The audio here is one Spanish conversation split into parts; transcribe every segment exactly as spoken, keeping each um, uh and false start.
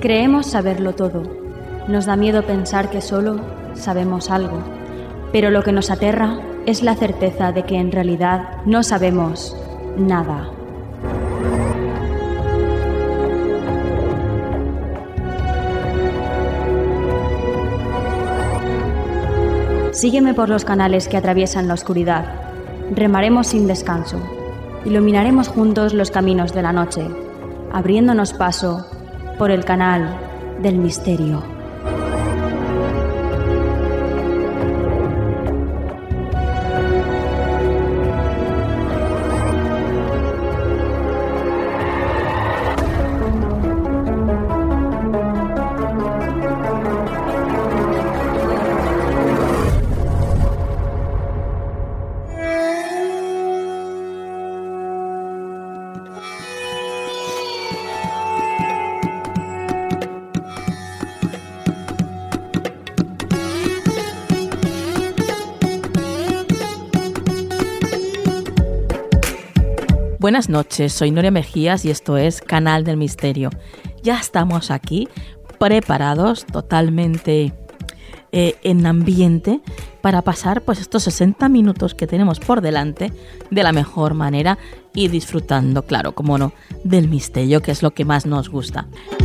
Creemos saberlo todo. Nos da miedo pensar que solo sabemos algo. Pero lo que nos aterra es la certeza de que en realidad no sabemos nada. Sígueme por los canales que atraviesan la oscuridad. Remaremos sin descanso. Iluminaremos juntos los caminos de la noche, abriéndonos paso por el canal del misterio. Buenas noches, soy Nuria Mejías y esto es Canal del Misterio. Ya estamos aquí, preparados, totalmente eh, en ambiente, para pasar pues estos sesenta minutos que tenemos por delante de la mejor manera y disfrutando, claro, como no, del misterio, que es lo que más nos gusta.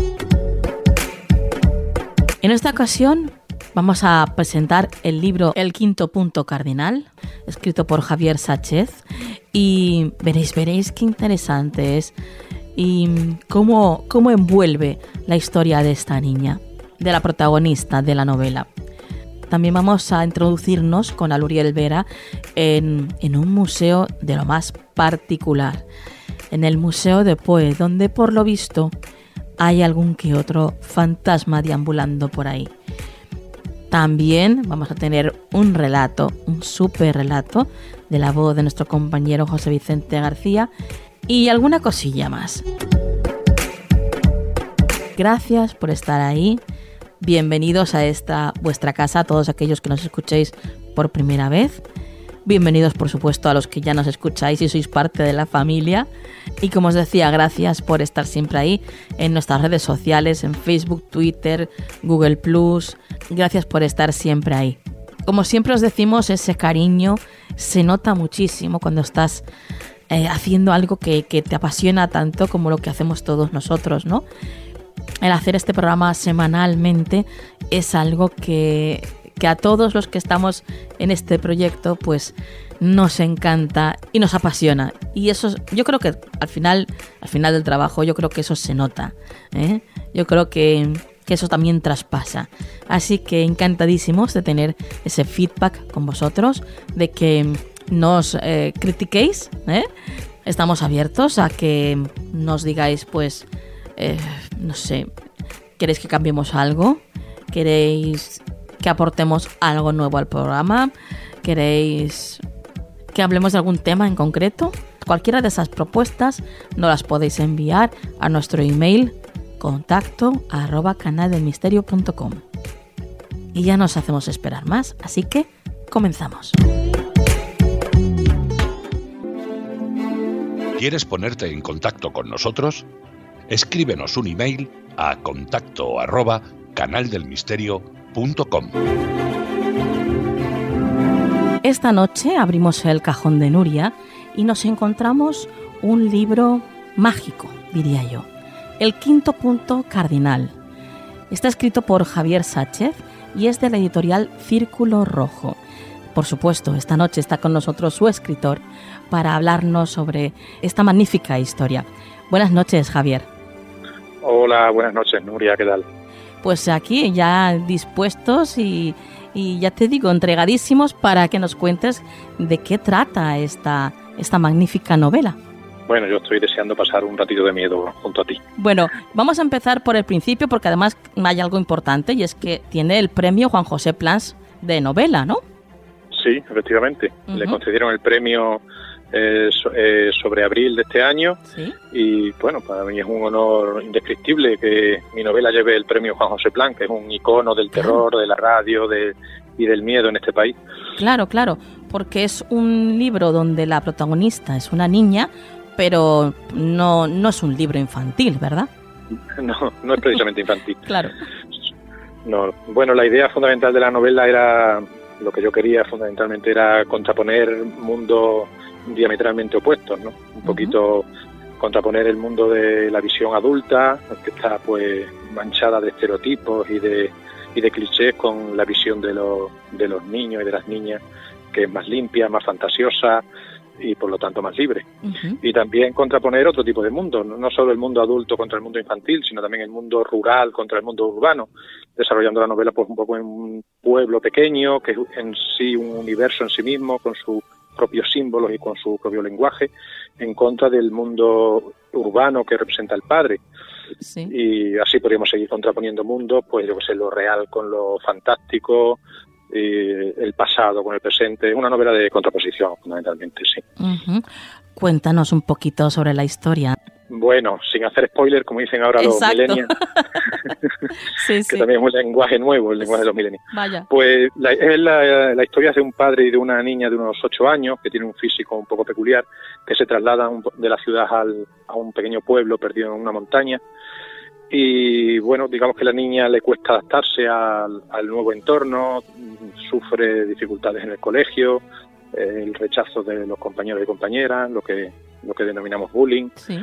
En esta ocasión vamos a presentar el libro El quinto punto cardinal, escrito por Javier Sáchez, y veréis, veréis qué interesante es y cómo, cómo envuelve la historia de esta niña, de la protagonista de la novela. También vamos a introducirnos con Aluriel Vera en, en un museo de lo más particular, en el Museo de Poe, donde por lo visto hay algún que otro fantasma deambulando por ahí. También vamos a tener un relato, un súper relato de la voz de nuestro compañero José Vicente García y alguna cosilla más. Gracias por estar ahí. Bienvenidos a esta vuestra casa, a todos aquellos que nos escuchéis por primera vez. Bienvenidos, por supuesto, a los que ya nos escucháis y sois parte de la familia. Y como os decía, gracias por estar siempre ahí en nuestras redes sociales, en Facebook, Twitter, Google plus. Gracias por estar siempre ahí. Como siempre os decimos, ese cariño se nota muchísimo cuando estás eh, haciendo algo que, que te apasiona tanto como lo que hacemos todos nosotros, ¿no? El hacer este programa semanalmente es algo que... que a todos los que estamos en este proyecto pues nos encanta y nos apasiona, y eso yo creo que al final al final del trabajo yo creo que eso se nota, ¿eh? Yo creo que, que eso también traspasa, así que encantadísimos de tener ese feedback con vosotros, de que nos eh, critiquéis, ¿eh? Estamos abiertos a que nos digáis pues eh, no sé, ¿queréis que cambiemos algo? ¿Queréis que aportemos algo nuevo al programa? ¿Queréis que hablemos de algún tema en concreto? Cualquiera de esas propuestas nos las podéis enviar a nuestro email contacto arroba canaldelmisterio punto com. Y ya nos hacemos esperar más, así que comenzamos. ¿Quieres ponerte en contacto con nosotros? Escríbenos un email a contacto arroba canaldelmisterio punto com. Esta noche abrimos el cajón de Nuria y nos encontramos un libro mágico, diría yo. El quinto punto cardinal. Está escrito por Javier Sáchez y es de la editorial Círculo Rojo. Por supuesto, esta noche está con nosotros su escritor para hablarnos sobre esta magnífica historia. Buenas noches, Javier. Hola, buenas noches, Nuria, ¿qué tal? Pues aquí ya dispuestos y, y ya te digo, entregadísimos para que nos cuentes de qué trata esta, esta magnífica novela. Bueno, yo estoy deseando pasar un ratito de miedo junto a ti. Bueno, vamos a empezar por el principio porque además hay algo importante y es que tiene el premio Juan José Plans de novela, ¿no? Sí, efectivamente. Uh-huh. Le concedieron el premio eh, so, eh, sobre abril de este año. ¿Sí? Y bueno, para mí es un honor indescriptible que mi novela lleve el premio Juan José Plans, que es un icono del terror, claro, de la radio de, y del miedo en este país. Claro, claro, porque es un libro donde la protagonista es una niña, pero no, no es un libro infantil, ¿verdad? no, no es precisamente infantil. Claro. No, bueno, la idea fundamental de la novela era, lo que yo quería fundamentalmente era contraponer mundos diametralmente opuestos, ¿no? Un poquito uh-huh. contraponer el mundo de la visión adulta, que está pues manchada de estereotipos y de y de clichés, con la visión de los de los niños y de las niñas, que es más limpia, más fantasiosa y por lo tanto más libre. Uh-huh. Y también contraponer otro tipo de mundo, no, no solo el mundo adulto contra el mundo infantil, sino también el mundo rural contra el mundo urbano, desarrollando la novela pues un poco en un pueblo pequeño, que es en sí un universo en sí mismo, con sus propios símbolos y con su propio lenguaje, en contra del mundo urbano que representa el padre. Sí. Y así podríamos seguir contraponiendo mundos, pues yo que sé, lo real con lo fantástico, eh, el pasado con el presente. Una novela de contraposición, fundamentalmente, sí. Uh-huh. Cuéntanos un poquito sobre la historia. Bueno, sin hacer spoiler, como dicen ahora los millennials, sí, que sí. también es un lenguaje nuevo, el lenguaje de los millennials. Vaya. Pues la, es la, la historia es de un padre y de una niña de unos ocho años, que tiene un físico un poco peculiar, que se trasladan de la ciudad al, a un pequeño pueblo perdido en una montaña. Y bueno, digamos que a la niña le cuesta adaptarse al, al nuevo entorno, sufre dificultades en el colegio, eh, el rechazo de los compañeros y compañeras, lo que lo que denominamos bullying, sí.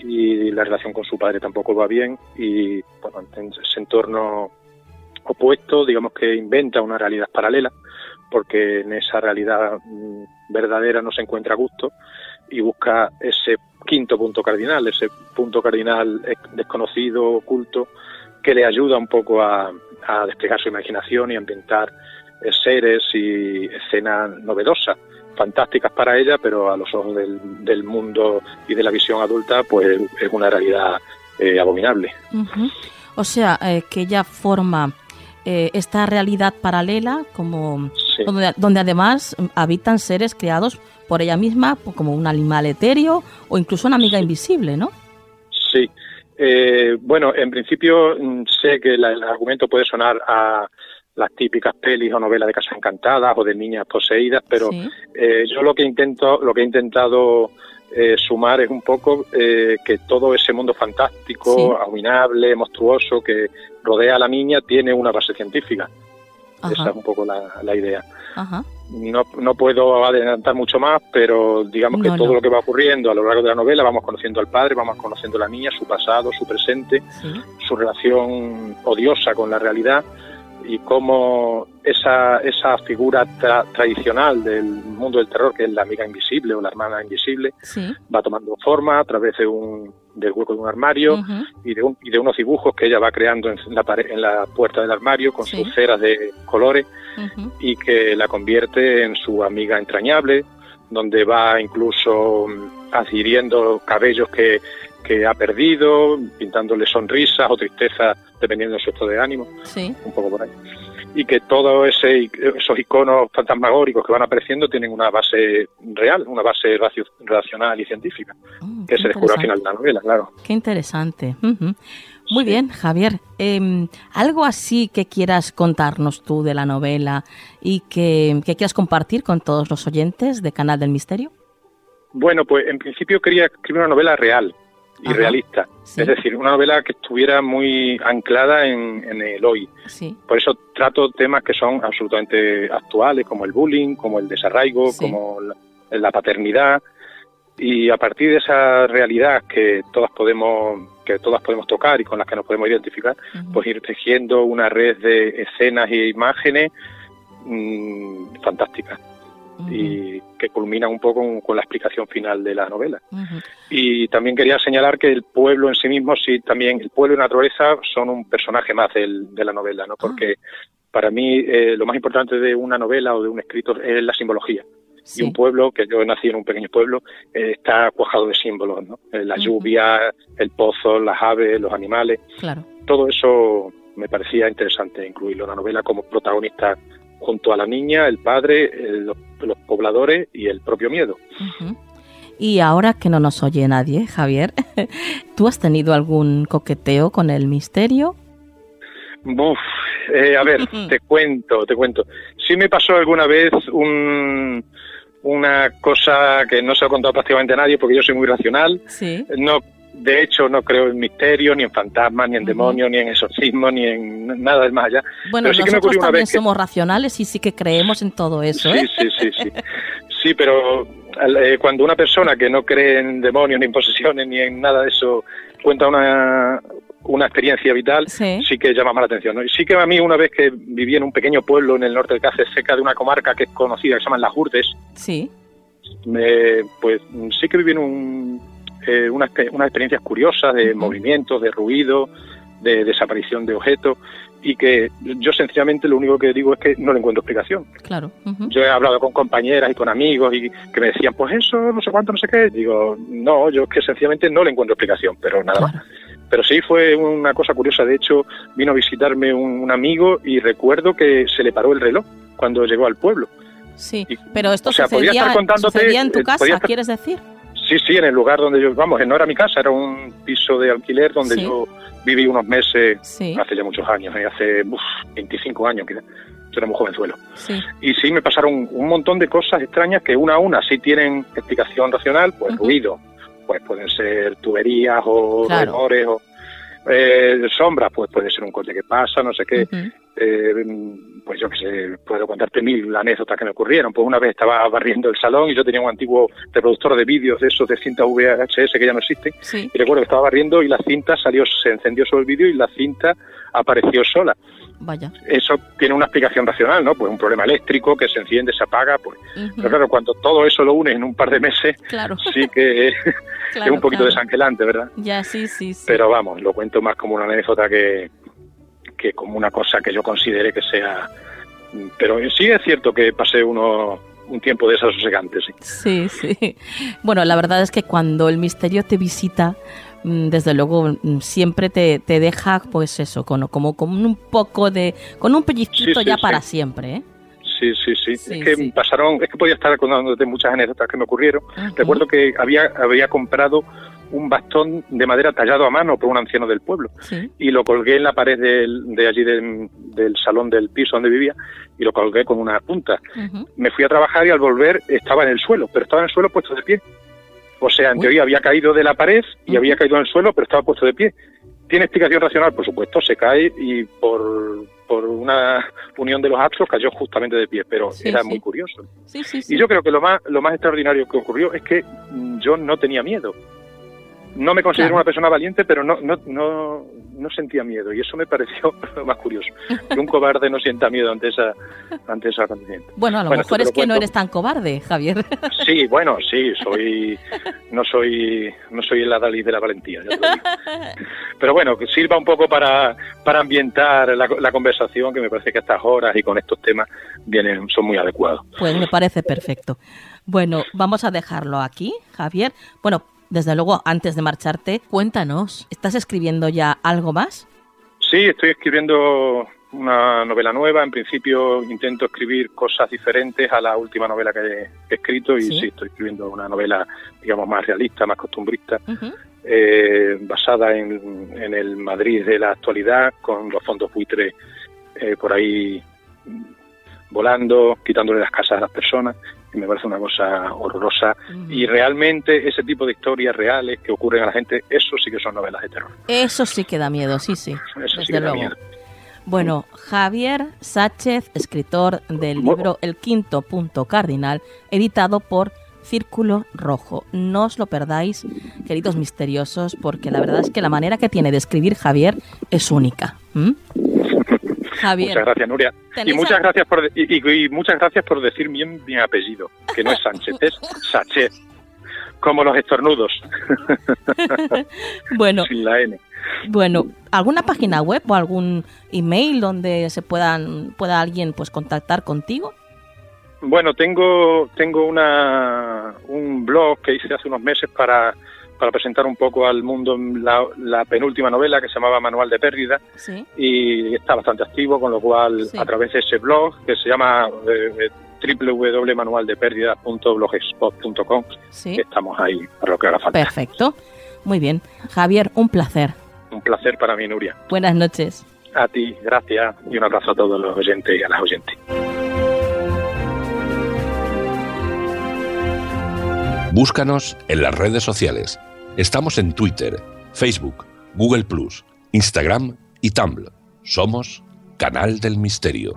Y la relación con su padre tampoco va bien, y bueno, en ese entorno opuesto, digamos que inventa una realidad paralela, porque en esa realidad mmm, verdadera no se encuentra a gusto, y busca ese quinto punto cardinal, ese punto cardinal desconocido, oculto, que le ayuda un poco a, a desplegar su imaginación y a inventar eh, seres y escenas novedosas, fantásticas para ella, pero a los ojos del, del mundo y de la visión adulta, pues es una realidad eh, abominable. Uh-huh. O sea, eh, que ella forma eh, esta realidad paralela, como sí. donde, donde además habitan seres creados por ella misma, como un animal etéreo o incluso una amiga sí. invisible, ¿no? Sí. Eh, bueno, en principio sé que la, el argumento puede sonar a las típicas pelis o novelas de casas encantadas o de niñas poseídas, pero sí. eh, yo lo que intento, lo que he intentado eh, sumar es un poco eh, que todo ese mundo fantástico, sí. abominable, monstruoso que rodea a la niña tiene una base científica. Ajá. Esa es un poco la, la idea. Ajá. No, no puedo adelantar mucho más, pero digamos que no, todo no. lo que va ocurriendo a lo largo de la novela, vamos conociendo al padre, vamos conociendo a la niña, su pasado, su presente, sí. su relación odiosa con la realidad, y cómo esa esa figura tra- tradicional del mundo del terror, que es la amiga invisible o la hermana invisible, sí. va tomando forma a través de un del hueco de un armario uh-huh. y de un, y de unos dibujos que ella va creando en la pared, en la puerta del armario con sí. sus ceras de colores uh-huh. y que la convierte en su amiga entrañable, donde va incluso adhiriendo cabellos que que ha perdido, pintándole sonrisas o tristezas dependiendo de su estado de ánimo, sí. un poco por ahí. Y que todos ese, esos iconos fantasmagóricos que van apareciendo tienen una base real, una base racio, racional y científica, oh, que se descubre al final de la novela, claro. Qué interesante. Uh-huh. Muy sí. bien, Javier. Eh, ¿Algo así que quieras contarnos tú de la novela y que, que quieras compartir con todos los oyentes de Canal del Misterio? Bueno, pues en principio quería escribir una novela real y Ajá, realista, sí. es decir, una novela que estuviera muy anclada en, en el hoy. Sí. Por eso trato temas que son absolutamente actuales, como el bullying, como el desarraigo, sí. como la, la paternidad, y a partir de esa realidad que todas podemos que todas podemos tocar y con las que nos podemos identificar, uh-huh. pues ir tejiendo una red de escenas e imágenes mmm, fantásticas. Uh-huh. Y que culmina un poco con, con la explicación final de la novela. Uh-huh. Y también quería señalar que el pueblo en sí mismo, sí, también el pueblo y la naturaleza son un personaje más del, de la novela, ¿no? Porque uh-huh. para mí eh, lo más importante de una novela o de un escritor es la simbología. Sí. Y un pueblo, que yo nací en un pequeño pueblo, eh, está cuajado de símbolos, ¿no? Eh, la uh-huh. lluvia, el pozo, las aves, los animales. Claro. Todo eso me parecía interesante incluirlo en la novela como protagonista, junto a la niña, el padre, el, los, los pobladores y el propio miedo. Uh-huh. Y ahora que no nos oye nadie, Javier, ¿tú has tenido algún coqueteo con el misterio? Uf, eh, a ver, te cuento, te cuento. Sí me pasó alguna vez un, una cosa que no se ha contado prácticamente a nadie porque yo soy muy racional. Sí. No, de hecho no creo en misterios, ni en fantasmas, ni en uh-huh. demonios, ni en exorcismos, ni en nada del más allá. Bueno, pero sí nosotros que me también somos que... racionales y sí que creemos en todo eso, ¿eh? Sí, sí, sí, sí. Sí, pero eh, cuando una persona que no cree en demonios, ni en posesiones, ni en nada de eso, cuenta una, una experiencia vital, sí. sí que llama más la atención, ¿no? Y sí que a mí, una vez que viví en un pequeño pueblo en el norte de Cáceres, cerca de una comarca que es conocida, que se llama Las Hurdes, sí. me, pues sí que viví en un, eh, unas, unas experiencias curiosas de uh-huh. movimientos, de ruido, de desaparición de objetos, y que yo sencillamente lo único que digo es que no le encuentro explicación. Claro. Uh-huh. Yo he hablado con compañeras y con amigos y que me decían, pues eso, no sé cuánto, no sé qué. Digo, no, yo es que sencillamente no le encuentro explicación, pero nada claro. más. Pero sí fue una cosa curiosa. De hecho, vino a visitarme un, un amigo y recuerdo que se le paró el reloj cuando llegó al pueblo. Sí, y, pero esto o sea, sucedía, sucedía en tu casa, estar... ¿quieres decir? Sí, sí, en el lugar donde yo, vamos, no era mi casa, era un piso de alquiler donde sí. yo viví unos meses, sí. hace ya muchos años, ¿eh? hace uf, veinticinco años, quizás. Yo era muy jovenzuelo. Sí. Y sí, me pasaron un montón de cosas extrañas que una a una sí tienen explicación racional, pues uh-huh. ruido, pues pueden ser tuberías o claro. rumores o eh, sombras, pues puede ser un coche que pasa, no sé qué. Uh-huh. Eh, pues yo qué sé, puedo contarte mil anécdotas que me ocurrieron. Pues una vez estaba barriendo el salón y yo tenía un antiguo reproductor de vídeos de esos de cinta V H S que ya no existen. Sí. Y recuerdo que estaba barriendo y la cinta salió, se encendió sobre el vídeo y la cinta apareció sola. Vaya. Eso tiene una explicación racional, ¿no? Pues un problema eléctrico que se enciende, se apaga, pues. Uh-huh. Pero claro, cuando todo eso lo unes en un par de meses, claro. sí que claro, es un poquito claro. desangelante, ¿verdad? Ya, sí, sí, sí. Pero vamos, lo cuento más como una anécdota que, que como una cosa que yo considere que sea... Pero sí es cierto que pasé uno, un tiempo de esas sosegantes, sí. Sí, sí. Bueno, la verdad es que cuando el misterio te visita... desde luego siempre te, te deja pues eso con, como con un poco de con un pellizquito sí, sí, ya sí. para siempre, ¿eh? Sí, sí, sí, sí. Es que sí. pasaron, es que podía estar contándote muchas anécdotas que me ocurrieron. Uh-huh. Recuerdo que había había comprado un bastón de madera tallado a mano por un anciano del pueblo sí. y lo colgué en la pared del, de allí del, del salón del piso donde vivía y lo colgué con una punta. Uh-huh. Me fui a trabajar y al volver estaba en el suelo, pero estaba en el suelo puesto de pie. O sea, en Uy. teoría había caído de la pared y uh-huh. había caído en el suelo, pero estaba puesto de pie. ¿Tiene explicación racional? Por supuesto, se cae y por, por una unión de los astros cayó justamente de pie, pero sí, era sí. muy curioso. Sí, sí, sí. Y yo creo que lo más, lo más extraordinario que ocurrió es que yo no tenía miedo. No me considero claro. una persona valiente, pero no, no, no, no sentía miedo, y eso me pareció lo más curioso, que un cobarde no sienta miedo ante esa ante ese acontecimiento. Bueno, a lo bueno, mejor es que cuento. No eres tan cobarde, Javier. Sí, bueno, sí, soy no soy no soy el Adalid de la valentía, ya te lo digo. Pero bueno, que sirva un poco para, para ambientar la, la conversación, que me parece que a estas horas y con estos temas vienen son muy adecuados. Pues me parece perfecto. Bueno, vamos a dejarlo aquí, Javier. Bueno, desde luego, antes de marcharte, cuéntanos, ¿estás escribiendo ya algo más? Sí, estoy escribiendo una novela nueva. En principio intento escribir cosas diferentes a la última novela que he escrito y sí, sí estoy escribiendo una novela, digamos, más realista, más costumbrista, uh-huh. eh, basada en, en el Madrid de la actualidad, con los fondos buitres eh, por ahí volando, quitándole las casas a las personas. Y me parece una cosa horrorosa. Uh-huh. Y realmente ese tipo de historias reales que ocurren a la gente, eso sí que son novelas de terror. Eso sí que da miedo, sí, sí. Eso sí que da miedo. Bueno, Javier Sáchez, escritor del libro El Quinto Punto Cardinal, editado por Círculo Rojo. No os lo perdáis, queridos misteriosos, porque la verdad es que la manera que tiene de escribir Javier es única. ¿Mm? Javier. Muchas gracias, Nuria. Y muchas a... gracias por y, y, y muchas gracias por decir bien mi apellido, que no es Sánchez, es Sáchez, como los estornudos. Bueno. Sin la N. Bueno, ¿alguna página web o algún email donde se puedan pueda alguien pues contactar contigo? Bueno, tengo tengo una un blog que hice hace unos meses para para presentar un poco al mundo la, la penúltima novela, que se llamaba Manual de Pérdida, sí. y está bastante activo, con lo cual sí. a través de ese blog, que se llama eh, doble u doble u doble u punto manual de pérdida punto blogspot punto com, sí. estamos ahí para lo que haga falta. Perfecto, muy bien. Javier, un placer. Un placer para mí, Nuria. Buenas noches. A ti, gracias, y un abrazo a todos los oyentes y a las oyentes. Búscanos en las redes sociales. Estamos en Twitter, Facebook, Google plus, Instagram y Tumblr. Somos Canal del Misterio.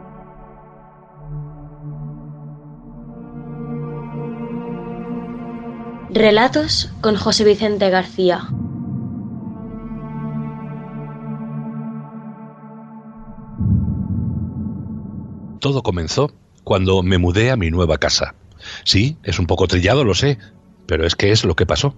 Relatos con José Vicente García. Todo comenzó cuando me mudé a mi nueva casa. Sí, es un poco trillado, lo sé, pero es que es lo que pasó.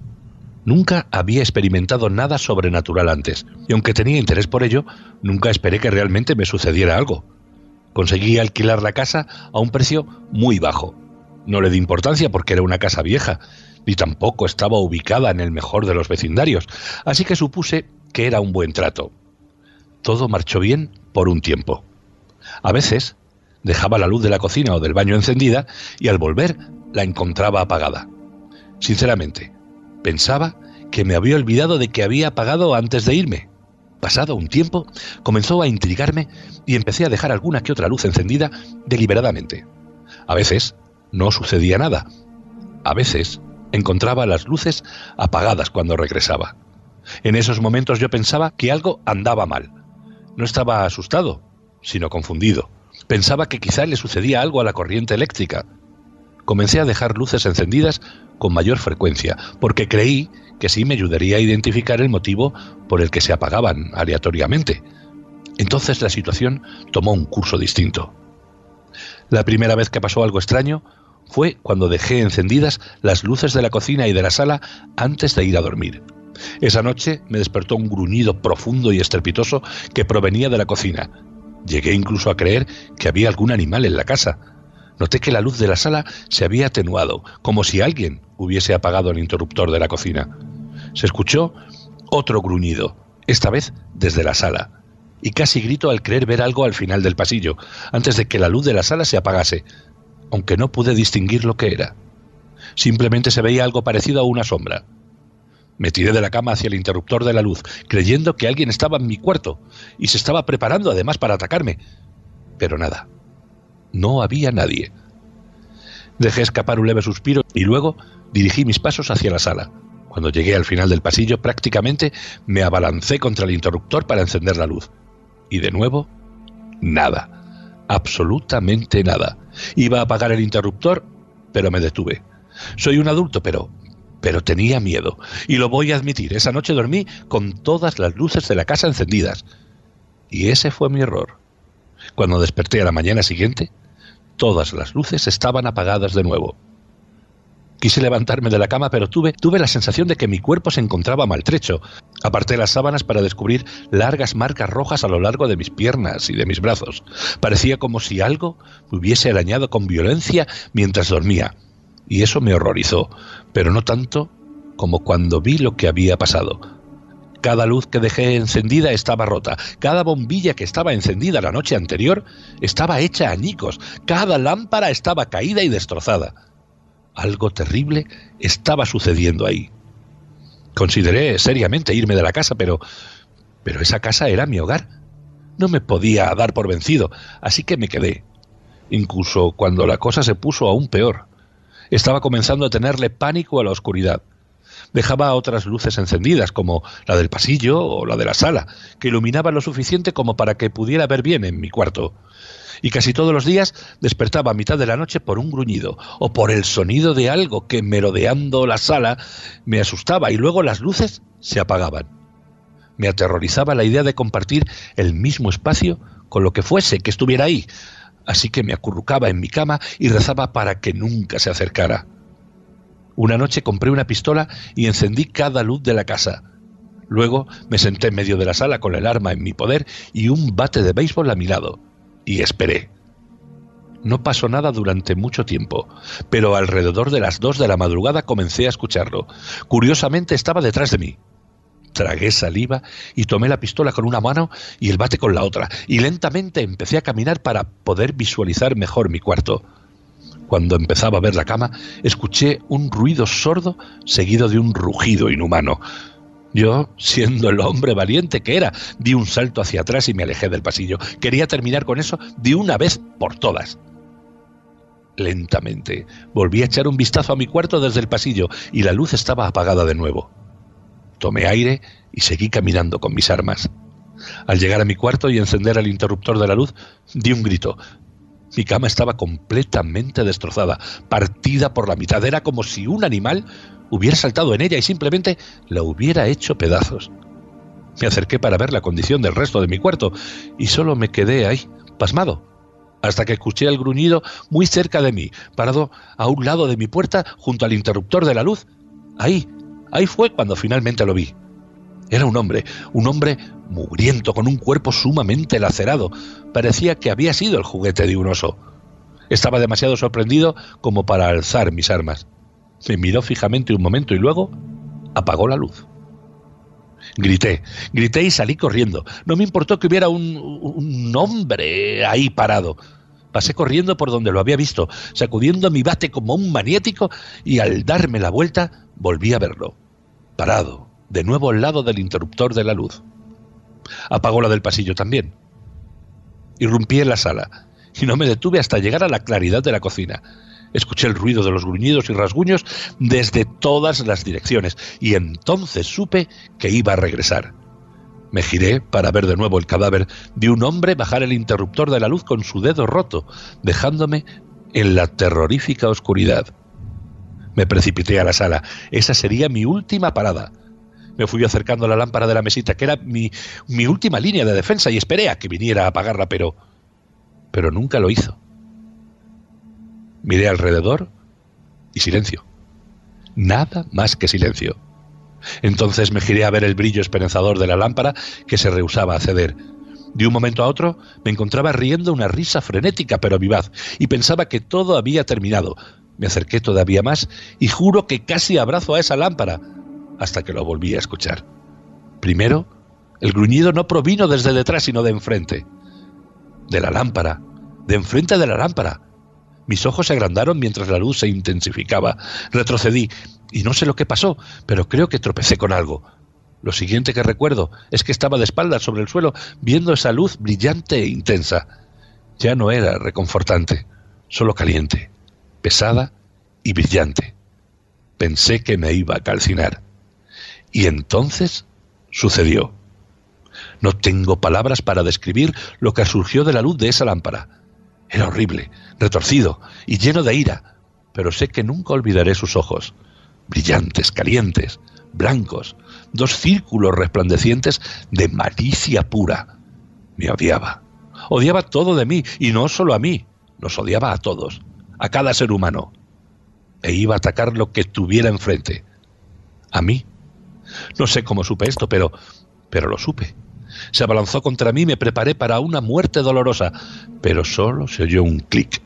Nunca había experimentado nada sobrenatural antes, y aunque tenía interés por ello, nunca esperé que realmente me sucediera algo. Conseguí alquilar la casa a un precio muy bajo. No le di importancia porque era una casa vieja, ni tampoco estaba ubicada en el mejor de los vecindarios, así que supuse que era un buen trato. Todo marchó bien por un tiempo. A veces dejaba la luz de la cocina o del baño encendida y al volver la encontraba apagada. Sinceramente, pensaba que me había olvidado de que había apagado antes de irme. Pasado un tiempo, comenzó a intrigarme y empecé a dejar alguna que otra luz encendida deliberadamente. A veces no sucedía nada. A veces encontraba las luces apagadas cuando regresaba. En esos momentos yo pensaba que algo andaba mal. No estaba asustado, sino confundido. Pensaba que quizá le sucedía algo a la corriente eléctrica. Comencé a dejar luces encendidas con mayor frecuencia, porque creí que sí me ayudaría a identificar el motivo por el que se apagaban aleatoriamente. Entonces la situación tomó un curso distinto. La primera vez que pasó algo extraño fue cuando dejé encendidas las luces de la cocina y de la sala antes de ir a dormir. Esa noche me despertó un gruñido profundo y estrepitoso que provenía de la cocina. Llegué incluso a creer que había algún animal en la casa. Noté que la luz de la sala se había atenuado, como si alguien hubiese apagado el interruptor de la cocina. Se escuchó otro gruñido, esta vez desde la sala, y casi grito al creer ver algo al final del pasillo, antes de que la luz de la sala se apagase, aunque no pude distinguir lo que era. Simplemente se veía algo parecido a una sombra. Me tiré de la cama hacia el interruptor de la luz, creyendo que alguien estaba en mi cuarto, y se estaba preparando además para atacarme. Pero nada. No había nadie. Dejé escapar un leve suspiro y luego dirigí mis pasos hacia la sala. Cuando llegué al final del pasillo, prácticamente me abalancé contra el interruptor para encender la luz. Y de nuevo, nada. Absolutamente nada. Iba a apagar el interruptor, pero me detuve. Soy un adulto, pero... pero tenía miedo. Y lo voy a admitir, esa noche dormí con todas las luces de la casa encendidas. Y ese fue mi error. Cuando desperté a la mañana siguiente, todas las luces estaban apagadas de nuevo. Quise levantarme de la cama, pero tuve, tuve la sensación de que mi cuerpo se encontraba maltrecho. Aparté las sábanas para descubrir largas marcas rojas a lo largo de mis piernas y de mis brazos. Parecía como si algo me hubiese arañado con violencia mientras dormía. Y eso me horrorizó, pero no tanto como cuando vi lo que había pasado. Cada luz que dejé encendida estaba rota. Cada bombilla que estaba encendida la noche anterior estaba hecha añicos. Cada lámpara estaba caída y destrozada. Algo terrible estaba sucediendo ahí. Consideré seriamente irme de la casa, pero... pero esa casa era mi hogar. No me podía dar por vencido, así que me quedé. Incluso cuando la cosa se puso aún peor. Estaba comenzando a tenerle pánico a la oscuridad. Dejaba otras luces encendidas, como la del pasillo o la de la sala, que iluminaban lo suficiente como para que pudiera ver bien en mi cuarto. Y casi todos los días despertaba a mitad de la noche por un gruñido, o por el sonido de algo que, merodeando la sala, me asustaba, y luego las luces se apagaban. Me aterrorizaba la idea de compartir el mismo espacio con lo que fuese que estuviera ahí, así que me acurrucaba en mi cama y rezaba para que nunca se acercara. Una noche compré una pistola y encendí cada luz de la casa. Luego me senté en medio de la sala con el arma en mi poder y un bate de béisbol a mi lado, y esperé. No pasó nada durante mucho tiempo, pero alrededor de las dos de la madrugada comencé a escucharlo. Curiosamente estaba detrás de mí. Tragué saliva y tomé la pistola con una mano y el bate con la otra, y lentamente empecé a caminar para poder visualizar mejor mi cuarto. Cuando empezaba a ver la cama, escuché un ruido sordo seguido de un rugido inhumano. Yo, siendo el hombre valiente que era, di un salto hacia atrás y me alejé del pasillo. Quería terminar con eso de una vez por todas. lentamente. Volví a echar un vistazo a mi cuarto desde el pasillo y la luz estaba apagada de nuevo. Tomé aire y seguí caminando con mis armas. Al llegar a mi cuarto y encender el interruptor de la luz, di un grito. Mi cama estaba completamente destrozada, partida por la mitad. Era como si un animal hubiera saltado en ella y simplemente la hubiera hecho pedazos. Me acerqué para ver la condición del resto de mi cuarto y solo me quedé ahí, pasmado, hasta que escuché el gruñido muy cerca de mí, parado a un lado de mi puerta junto al interruptor de la luz. Ahí, ahí fue cuando finalmente lo vi. Era un hombre, un hombre mugriento, con un cuerpo sumamente lacerado. Parecía que había sido el juguete de un oso. Estaba demasiado sorprendido como para alzar mis armas. Me miró fijamente un momento y luego apagó la luz. Grité, grité y salí corriendo. No me importó que hubiera un, un hombre ahí parado. Pasé corriendo por donde lo había visto, sacudiendo mi bate como un maniático, y al darme la vuelta volví a verlo, parado, de nuevo al lado del interruptor de la luz. Apagó la del pasillo también. Irrumpí en la sala y no me detuve hasta llegar a la claridad de la cocina. Escuché el ruido de los gruñidos y rasguños desde todas las direcciones y entonces supe que iba a regresar. Me giré para ver de nuevo el cadáver de un hombre bajar el interruptor de la luz con su dedo roto, dejándome en la terrorífica oscuridad. Me precipité a la sala. Esa sería mi última parada. Me fui acercando a la lámpara de la mesita, que era mi, mi última línea de defensa, y esperé a que viniera a apagarla, pero, pero nunca lo hizo. Miré alrededor y silencio. Nada más que silencio. Entonces me giré a ver el brillo esperanzador de la lámpara, que se rehusaba a ceder. De un momento a otro me encontraba riendo una risa frenética pero vivaz, y pensaba que todo había terminado. Me acerqué todavía más y juro que casi abrazo a esa lámpara, hasta que lo volví a escuchar. Primero, el gruñido no provino desde detrás, sino de enfrente. De la lámpara, de enfrente de la lámpara. Mis ojos se agrandaron mientras la luz se intensificaba. Retrocedí, y no sé lo que pasó, pero creo que tropecé con algo. Lo siguiente que recuerdo es que estaba de espaldas sobre el suelo, viendo esa luz brillante e intensa. Ya no era reconfortante, solo caliente, pesada y brillante. Pensé que me iba a calcinar. Y entonces sucedió. No tengo palabras para describir lo que surgió de la luz de esa lámpara. Era horrible, retorcido y lleno de ira, pero sé que nunca olvidaré sus ojos, brillantes, calientes, blancos, dos círculos resplandecientes de malicia pura. Me odiaba, odiaba todo de mí, y no solo a mí, nos odiaba a todos, a cada ser humano, e iba a atacar lo que tuviera enfrente. A mí. No sé cómo supe esto, pero, pero lo supe. Se abalanzó contra mí y me preparé para una muerte dolorosa, pero solo se oyó un clic.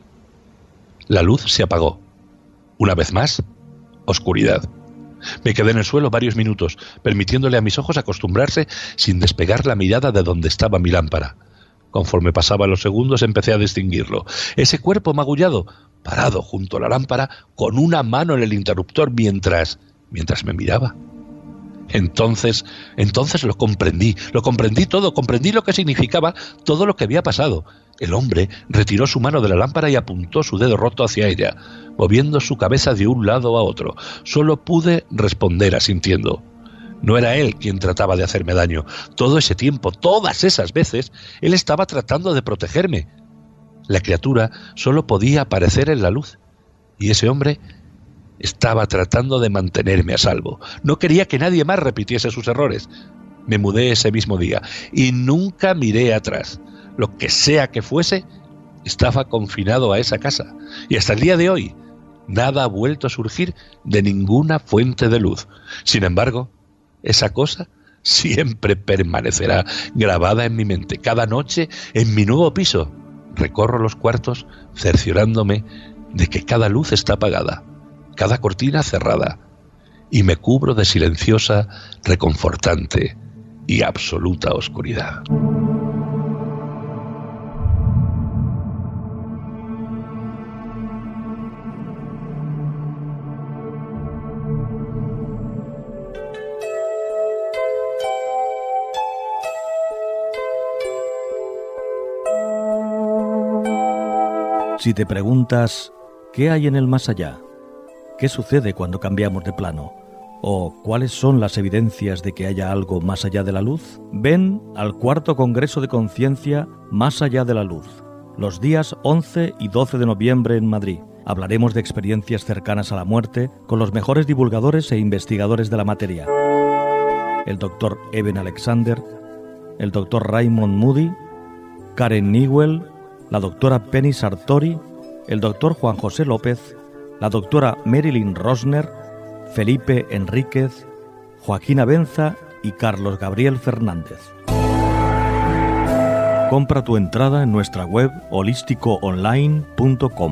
La luz se apagó. Una vez más, oscuridad. Me quedé en el suelo varios minutos, permitiéndole a mis ojos acostumbrarse sin despegar la mirada de donde estaba mi lámpara. Conforme pasaban los segundos empecé a distinguirlo. Ese cuerpo magullado, parado junto a la lámpara, con una mano en el interruptor mientras, mientras me miraba. Entonces, entonces lo comprendí, lo comprendí todo, comprendí lo que significaba todo lo que había pasado. El hombre retiró su mano de la lámpara y apuntó su dedo roto hacia ella, moviendo su cabeza de un lado a otro. Solo pude responder asintiendo. No era él quien trataba de hacerme daño. Todo ese tiempo, todas esas veces, él estaba tratando de protegerme. La criatura solo podía aparecer en la luz, y ese hombre estaba tratando de mantenerme a salvo. No quería que nadie más repitiese sus errores. Me mudé ese mismo día y nunca miré atrás. Lo que sea que fuese, estaba confinado a esa casa. Y hasta el día de hoy, nada ha vuelto a surgir de ninguna fuente de luz. Sin embargo, esa cosa siempre permanecerá grabada en mi mente. Cada noche, en mi nuevo piso, recorro los cuartos cerciorándome de que cada luz está apagada, cada cortina cerrada, y me cubro de silenciosa, reconfortante y absoluta oscuridad. Si te preguntas ¿qué hay en el más allá? ¿Qué sucede cuando cambiamos de plano? ¿O cuáles son las evidencias de que haya algo más allá de la luz? Ven al cuarto Congreso de Conciencia Más allá de la luz, los días once y doce de noviembre en Madrid. Hablaremos de experiencias cercanas a la muerte con los mejores divulgadores e investigadores de la materia. El doctor Eben Alexander, el doctor Raymond Moody, Karen Newell, la doctora Penny Sartori, el doctor Juan José López, la doctora Marilyn Rosner, Felipe Enríquez, Joaquín Abenza y Carlos Gabriel Fernández. Compra tu entrada en nuestra web holístico online punto com.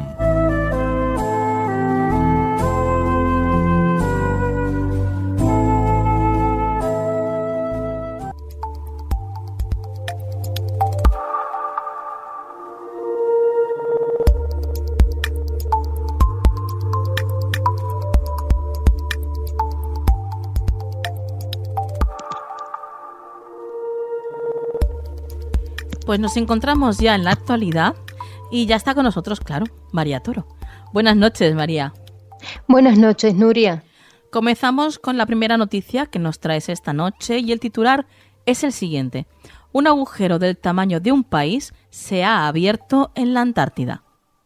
Pues nos encontramos ya en la actualidad y ya está con nosotros, claro, María Toro. Buenas noches, María. Buenas noches, Nuria. Comenzamos con la primera noticia que nos traes esta noche y el titular es el siguiente. Un agujero del tamaño de un país se ha abierto en la Antártida.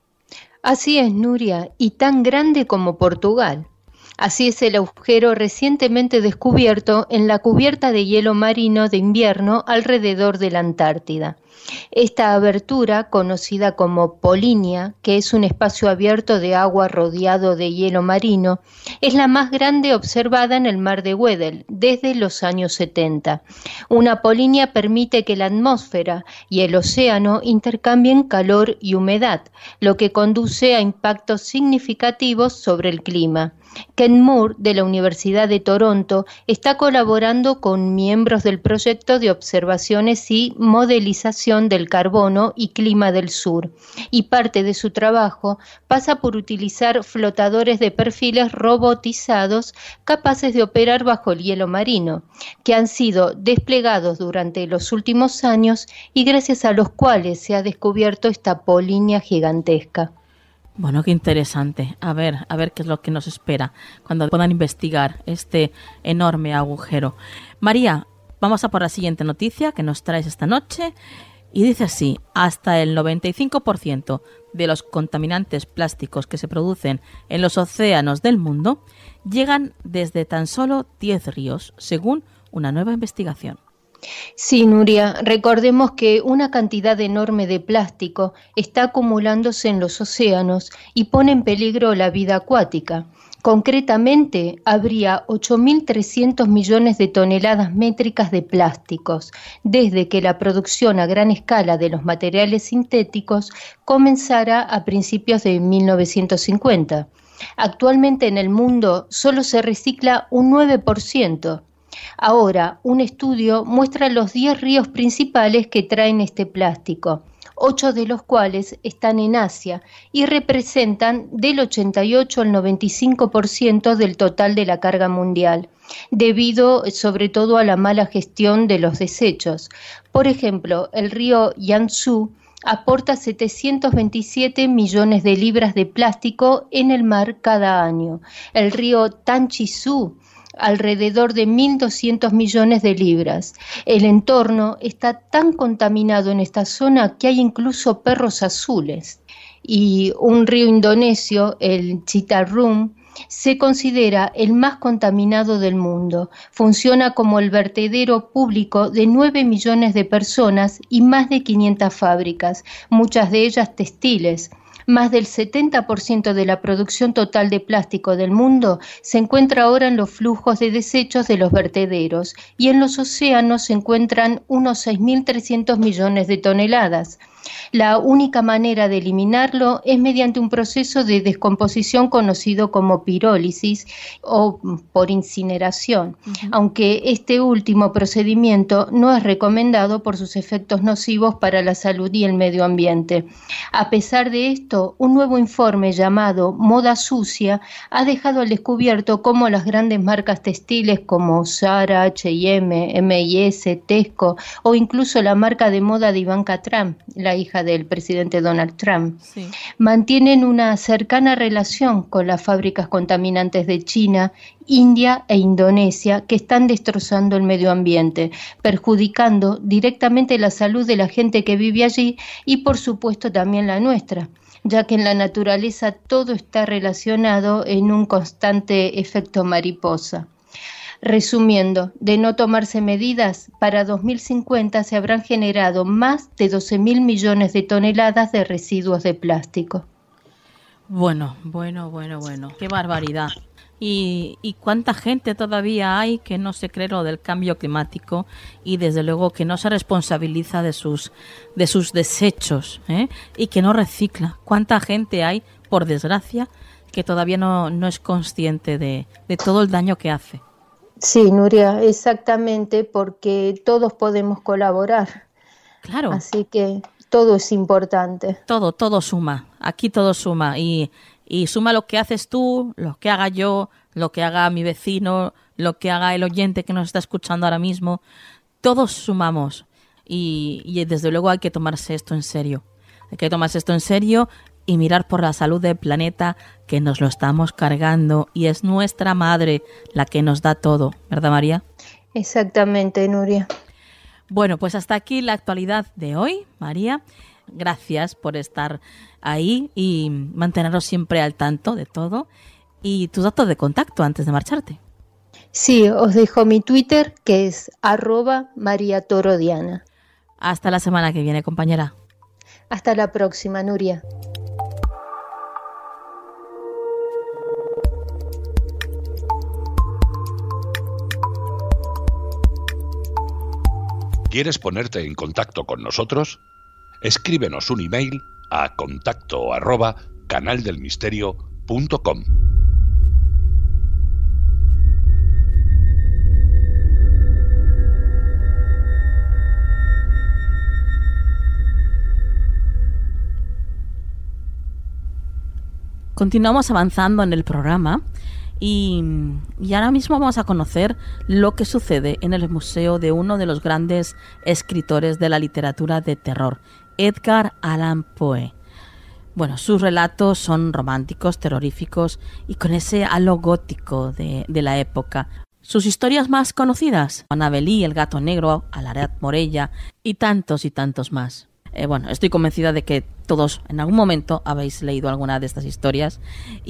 Así es, Nuria, y tan grande como Portugal. Así es el agujero recientemente descubierto en la cubierta de hielo marino de invierno alrededor de la Antártida. Esta abertura, conocida como polinia, que es un espacio abierto de agua rodeado de hielo marino, es la más grande observada en el mar de Weddell desde los años setenta. Una polinia permite que la atmósfera y el océano intercambien calor y humedad, lo que conduce a impactos significativos sobre el clima. Ken Moore, de la Universidad de Toronto, está colaborando con miembros del proyecto de observaciones y modelización del carbono y clima del sur, y parte de su trabajo pasa por utilizar flotadores de perfiles robotizados capaces de operar bajo el hielo marino, que han sido desplegados durante los últimos años y gracias a los cuales se ha descubierto esta polinia gigantesca. Bueno, qué interesante. A ver, a ver qué es lo que nos espera cuando puedan investigar este enorme agujero. María, vamos a por la siguiente noticia que nos traes esta noche y dice así: hasta el noventa y cinco por ciento de los contaminantes plásticos que se producen en los océanos del mundo llegan desde tan solo diez ríos, según una nueva investigación. Sí, Nuria, recordemos que una cantidad enorme de plástico está acumulándose en los océanos y pone en peligro la vida acuática. Concretamente, habría ocho mil trescientos millones de toneladas métricas de plásticos, desde que la producción a gran escala de los materiales sintéticos comenzara a principios de mil novecientos cincuenta. Actualmente en el mundo solo se recicla un nueve por ciento. Ahora, un estudio muestra los diez ríos principales que traen este plástico, ocho de los cuales están en Asia y representan del ochenta y ocho al noventa y cinco por ciento del total de la carga mundial, debido sobre todo a la mala gestión de los desechos. Por ejemplo, el río Yangtze aporta setecientos veintisiete millones de libras de plástico en el mar cada año. El río Tanchisu alrededor de mil doscientos millones de libras. El entorno está tan contaminado en esta zona que hay incluso perros azules. Y un río indonesio, el Citarum, se considera el más contaminado del mundo. Funciona como el vertedero público de nueve millones de personas y más de quinientas fábricas, muchas de ellas textiles. Más del setenta por ciento de la producción total de plástico del mundo se encuentra ahora en los flujos de desechos de los vertederos y en los océanos se encuentran unos seis mil trescientos millones de toneladas. La única manera de eliminarlo es mediante un proceso de descomposición conocido como pirólisis o por incineración, uh-huh. aunque este último procedimiento no es recomendado por sus efectos nocivos para la salud y el medio ambiente. A pesar de esto, embargo, un nuevo informe llamado Moda Sucia ha dejado al descubierto cómo las grandes marcas textiles como Zara, H y M, M y S, Tesco o incluso la marca de moda de Ivanka Trump, la hija del presidente Donald Trump, sí. mantienen una cercana relación con las fábricas contaminantes de China, India e Indonesia que están destrozando el medio ambiente, perjudicando directamente la salud de la gente que vive allí y por supuesto también la nuestra, ya que en la naturaleza todo está relacionado en un constante efecto mariposa. Resumiendo, de no tomarse medidas, para dos mil cincuenta se habrán generado más de doce mil millones de toneladas de residuos de plástico. Bueno, bueno, bueno, bueno, qué barbaridad. Y, y cuánta gente todavía hay que no se cree lo del cambio climático y desde luego que no se responsabiliza de sus de sus desechos, ¿eh? Y que no recicla. Cuánta gente hay, por desgracia, que todavía no, no es consciente de, de todo el daño que hace. Sí, Nuria, exactamente, porque todos podemos colaborar. Claro. Así que todo es importante. Todo, todo suma. Aquí todo suma y Y suma lo que haces tú, lo que haga yo, lo que haga mi vecino, lo que haga el oyente que nos está escuchando ahora mismo. Todos sumamos. Y, y desde luego hay que tomarse esto en serio. Hay que tomarse esto en serio y mirar por la salud del planeta, que nos lo estamos cargando. Y es nuestra madre la que nos da todo. ¿Verdad, María? Exactamente, Nuria. Bueno, pues hasta aquí la actualidad de hoy, María. Gracias por estar ahí y mantenernos siempre al tanto de todo. Y tus datos de contacto antes de marcharte. Sí, os dejo mi Twitter, que es arroba María Toro Diana. Hasta la semana que viene, compañera. Hasta la próxima, Nuria. ¿Quieres ponerte en contacto con nosotros? Escríbenos un email a contacto arroba canaldelmisterio punto com. Continuamos avanzando en el programa y, y ahora mismo vamos a conocer lo que sucede en el museo de uno de los grandes escritores de la literatura de terror, Edgar Allan Poe. Bueno, sus relatos son románticos, terroríficos y con ese halo gótico de, de la época. Sus historias más conocidas, Annabel Lee, El gato negro, Alarat Morella y tantos y tantos más. Eh, bueno, estoy convencida de que todos en algún momento habéis leído alguna de estas historias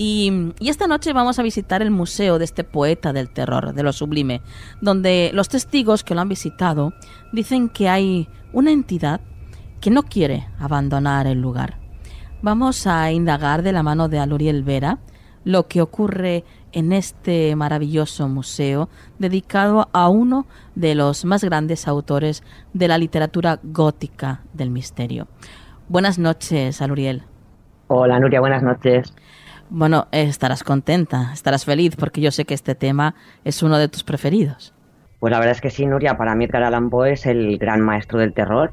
y, y esta noche vamos a visitar el museo de este poeta del terror, de lo sublime, donde los testigos que lo han visitado dicen que hay una entidad que no quiere abandonar el lugar. Vamos a indagar de la mano de Aluriel Vera lo que ocurre en este maravilloso museo dedicado a uno de los más grandes autores de la literatura gótica del misterio. Buenas noches, Aluriel. Hola, Nuria, buenas noches. Bueno, estarás contenta, estarás feliz porque yo sé que este tema es uno de tus preferidos. Pues la verdad es que sí, Nuria, para mí Edgar Allan Poe es el gran maestro del terror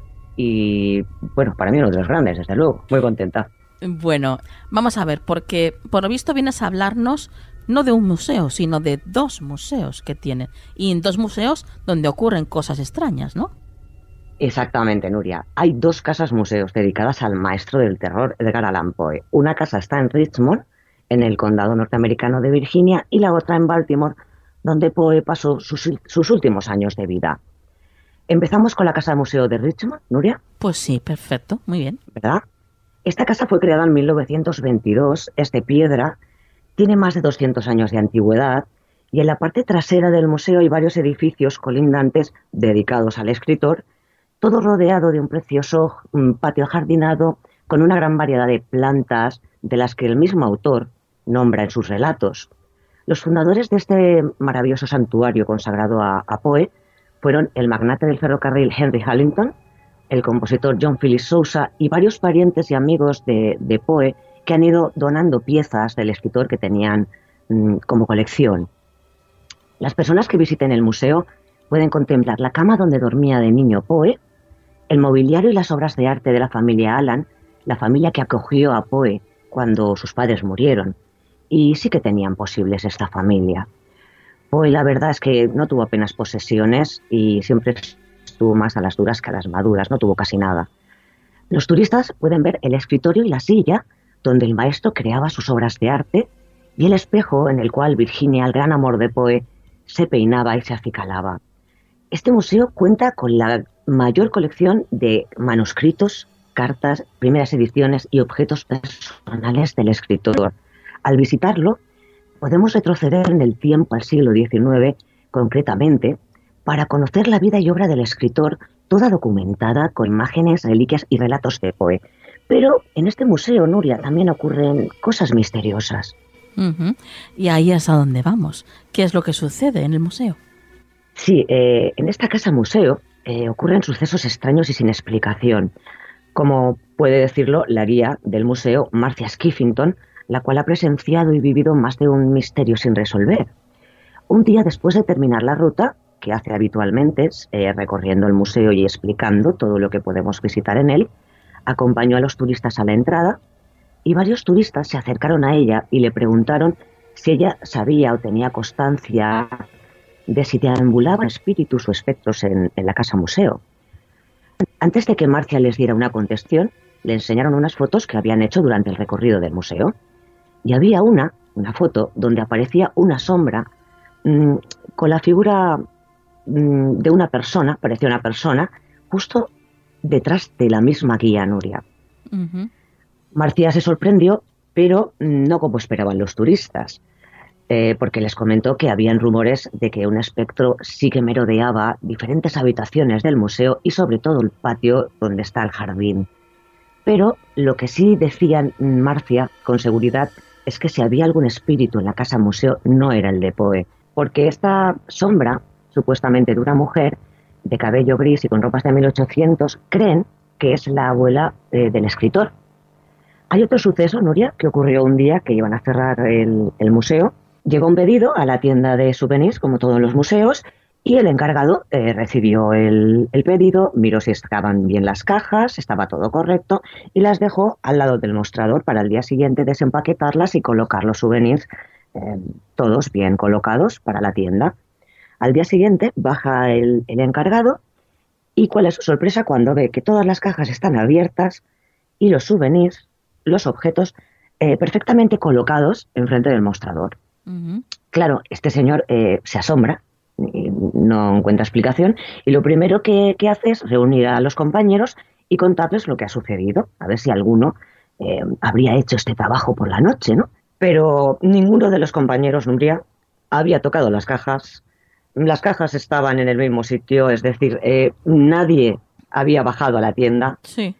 y, bueno, para mí uno de los grandes, desde luego. Muy contenta. Bueno, vamos a ver, porque por lo visto vienes a hablarnos no de un museo, sino de dos museos que tiene. Y en dos museos donde ocurren cosas extrañas, ¿no? Exactamente, Nuria. Hay dos casas museos dedicadas al maestro del terror, Edgar Allan Poe. Una casa está en Richmond, en el condado norteamericano de Virginia, y la otra en Baltimore, donde Poe pasó sus, sus últimos años de vida. ¿Empezamos con la casa museo de Richmond, Nuria? Pues sí, perfecto, muy bien. ¿Verdad? Esta casa fue creada en mil novecientos veintidós, es de piedra, tiene más de doscientos años de antigüedad y en la parte trasera del museo hay varios edificios colindantes dedicados al escritor, todo rodeado de un precioso um, patio jardinado con una gran variedad de plantas de las que el mismo autor nombra en sus relatos. Los fundadores de este maravilloso santuario consagrado a, a Poe fueron el magnate del ferrocarril Henry Hallington, el compositor John Philip Sousa y varios parientes y amigos de, de Poe que han ido donando piezas del escritor que tenían mmm, como colección. Las personas que visiten el museo pueden contemplar la cama donde dormía de niño Poe, el mobiliario y las obras de arte de la familia Allan, la familia que acogió a Poe cuando sus padres murieron, y sí que tenían posibles esta familia. Poe, la verdad es que no tuvo apenas posesiones y siempre estuvo más a las duras que a las maduras, no tuvo casi nada. Los turistas pueden ver el escritorio y la silla donde el maestro creaba sus obras de arte y el espejo en el cual Virginia, el gran amor de Poe, se peinaba y se acicalaba. Este museo cuenta con la mayor colección de manuscritos, cartas, primeras ediciones y objetos personales del escritor. Al visitarlo, podemos retroceder en el tiempo al siglo diecinueve, concretamente, para conocer la vida y obra del escritor, toda documentada con imágenes, reliquias y relatos de Poe. Pero en este museo, Nuria, también ocurren cosas misteriosas. Uh-huh. Y ahí es a donde vamos. ¿Qué es lo que sucede en el museo? Sí, eh, en esta casa museo eh, ocurren sucesos extraños y sin explicación, como puede decirlo la guía del museo, Marcia Skiffington, la cual ha presenciado y vivido más de un misterio sin resolver. Un día después de terminar la ruta, que hace habitualmente, eh, recorriendo el museo y explicando todo lo que podemos visitar en él, acompañó a los turistas a la entrada y varios turistas se acercaron a ella y le preguntaron si ella sabía o tenía constancia de si deambulaban espíritus o espectros en, en la casa museo. Antes de que Marcia les diera una contestación, le enseñaron unas fotos que habían hecho durante el recorrido del museo. Y había una, una foto, donde aparecía una sombra mmm, con la figura mmm, de una persona, parecía una persona, justo detrás de la misma guía, Nuria. Uh-huh. Marcia se sorprendió, pero no como esperaban los turistas, eh, porque les comentó que habían rumores de que un espectro sí que merodeaba diferentes habitaciones del museo y sobre todo el patio donde está el jardín. Pero lo que sí decían Marcia con seguridad es que si había algún espíritu en la casa museo no era el de Poe, porque esta sombra, supuestamente de una mujer, de cabello gris y con ropas de mil ochocientos, creen que es la abuela eh, del escritor. Hay otro suceso, Nuria, que ocurrió un día que iban a cerrar el, el museo. Llegó un pedido a la tienda de souvenirs, como todos los museos, y el encargado eh, recibió el, el pedido, miró si estaban bien las cajas, estaba todo correcto, y las dejó al lado del mostrador para el día siguiente desempaquetarlas y colocar los souvenirs eh, todos bien colocados para la tienda. Al día siguiente baja el, el encargado y cuál es su sorpresa cuando ve que todas las cajas están abiertas y los souvenirs, los objetos, eh, perfectamente colocados enfrente del mostrador. Uh-huh. Claro, este señor eh, se asombra, y no encuentra explicación y lo primero que, que hace es reunir a los compañeros y contarles lo que ha sucedido, a ver si alguno eh, habría hecho este trabajo por la noche, ¿no? Pero ninguno de los compañeros, Nuria, había tocado las cajas. Las cajas estaban en el mismo sitio, es decir, eh, nadie había bajado a la tienda. Sí.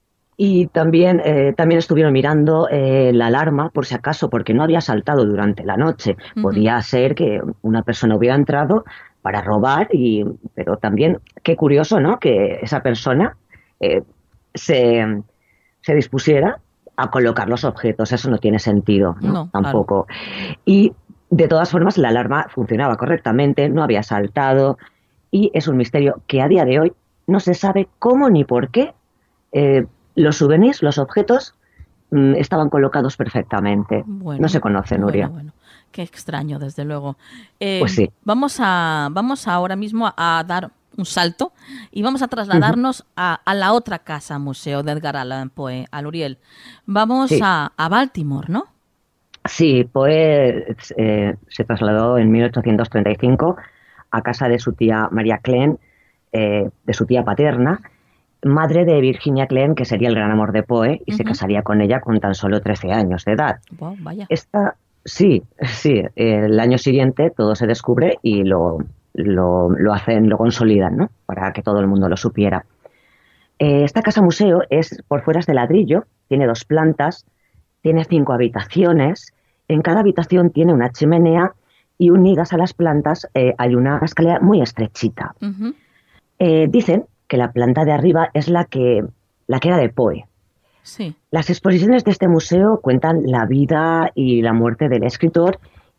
Y también, eh, también estuvieron mirando eh, la alarma, por si acaso, porque no había saltado durante la noche. Uh-huh. Podía ser que una persona hubiera entrado para robar, y, pero también, qué curioso, ¿no?, que esa persona eh, se, se dispusiera a colocar los objetos. Eso no tiene sentido, ¿no? No, tampoco. Claro. Y de todas formas, la alarma funcionaba correctamente, no había saltado, y es un misterio que a día de hoy no se sabe cómo ni por qué eh, los souvenirs, los objetos, mmm, estaban colocados perfectamente. Bueno, no se conoce, Nuria. Bueno, bueno. Qué extraño, desde luego. Eh, pues sí. Vamos a, vamos ahora mismo a, a dar un salto y vamos a trasladarnos uh-huh. a, a la otra casa museo de Edgar Allan Poe, al Uriel. Vamos sí. a, a Baltimore, ¿no? Sí, Poe eh, se trasladó en mil ochocientos treinta y cinco a casa de su tía Maria Clean, eh, de su tía paterna, madre de Virginia Clean, que sería el gran amor de Poe, y uh-huh. se casaría con ella con tan solo trece años de edad. Wow, vaya. Esta, sí, sí, el año siguiente todo se descubre y lo, lo, lo hacen, lo consolidan, ¿no?, para que todo el mundo lo supiera. Eh, esta casa museo es, por fuera es de ladrillo, tiene dos plantas, tiene cinco habitaciones, en cada habitación tiene una chimenea y unidas a las plantas eh, hay una escalera muy estrechita. Uh-huh. Eh, dicen que la planta de arriba es la que, la que era de Poe. Sí. Las exposiciones de este museo cuentan la vida y la muerte del escritor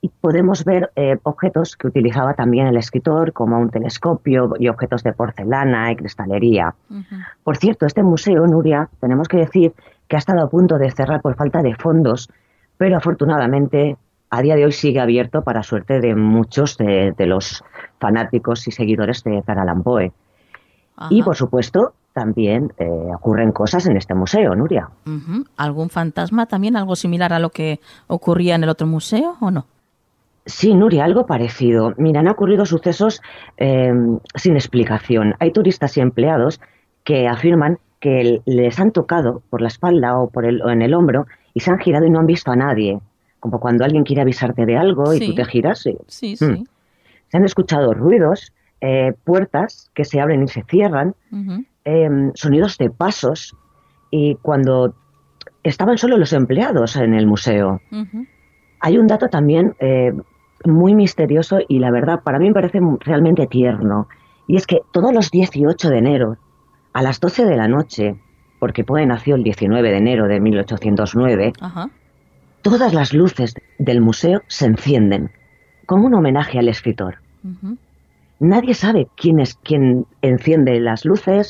y podemos ver eh, objetos que utilizaba también el escritor, como un telescopio y objetos de porcelana y cristalería. Uh-huh. Por cierto, este museo, Nuria, tenemos que decir que ha estado a punto de cerrar por falta de fondos, pero afortunadamente a día de hoy sigue abierto para suerte de muchos de, de los fanáticos y seguidores de Edgar Allan Poe. Ajá. Y, por supuesto, también eh, ocurren cosas en este museo, Nuria. Uh-huh. ¿Algún fantasma también? ¿Algo similar a lo que ocurría en el otro museo o no? Sí, Nuria, algo parecido. Mira, han ocurrido sucesos eh, sin explicación. Hay turistas y empleados que afirman que les han tocado por la espalda o, por el, o en el hombro y se han girado y no han visto a nadie. Como cuando alguien quiere avisarte de algo y sí. tú te giras. Y, sí, sí. Mm. Se han escuchado ruidos, eh, puertas que se abren y se cierran, uh-huh. eh, sonidos de pasos, y cuando estaban solo los empleados en el museo. Uh-huh. Hay un dato también eh, muy misterioso y la verdad para mí me parece realmente tierno, y es que todos los dieciocho de enero a las doce de la noche, porque Poe nació el diecinueve de enero de mil ochocientos nueve, uh-huh. todas las luces del museo se encienden como un homenaje al escritor. Uh-huh. Nadie sabe quién es quien enciende las luces,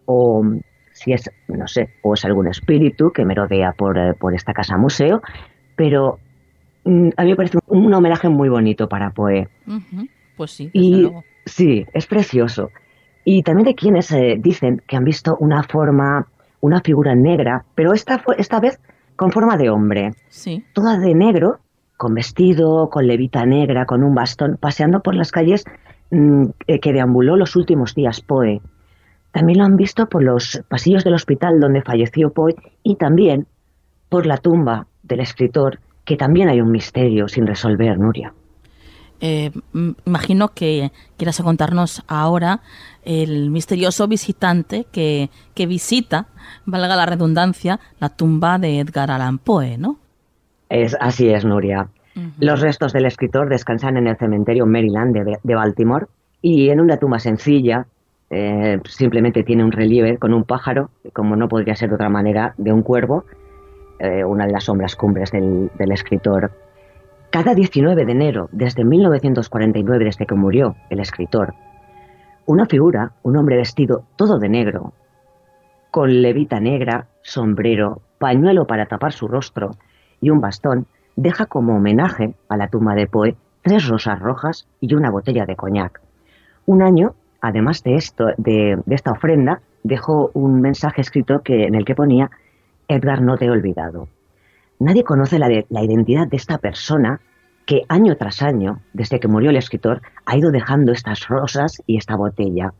o si es, no sé, o es algún espíritu que merodea por, por esta casa museo, pero mm, a mí me parece un, un homenaje muy bonito para Poe. Uh-huh. Pues sí, desde y luego. Sí, es precioso. Y también de quienes eh, dicen que han visto una forma, una figura negra, pero esta, esta vez con forma de hombre. Sí. Toda de negro, con vestido, con levita negra, con un bastón, paseando por las calles mmm, que deambuló los últimos días Poe. También lo han visto por los pasillos del hospital donde falleció Poe y también por la tumba del escritor, que también hay un misterio sin resolver, Nuria. Eh, imagino que quieras contarnos ahora el misterioso visitante que, que visita, valga la redundancia, la tumba de Edgar Allan Poe, ¿no? Es, así es, Nuria. Uh-huh. Los restos del escritor descansan en el cementerio Maryland de, de Baltimore, y en una tumba sencilla eh, simplemente tiene un relieve con un pájaro, como no podría ser de otra manera, de un cuervo, eh, una de las sombras cumbres del, del escritor. Cada diecinueve de enero, desde mil novecientos cuarenta y nueve, desde que murió el escritor, una figura, un hombre vestido todo de negro, con levita negra, sombrero, pañuelo para tapar su rostro y un bastón, deja como homenaje a la tumba de Poe tres rosas rojas y una botella de coñac. Un año, además de esto, de, de esta ofrenda, dejó un mensaje escrito que, en el que ponía: Edgar, no te he olvidado. Nadie conoce la, de, la identidad de esta persona que año tras año, desde que murió el escritor, ha ido dejando estas rosas y esta botella.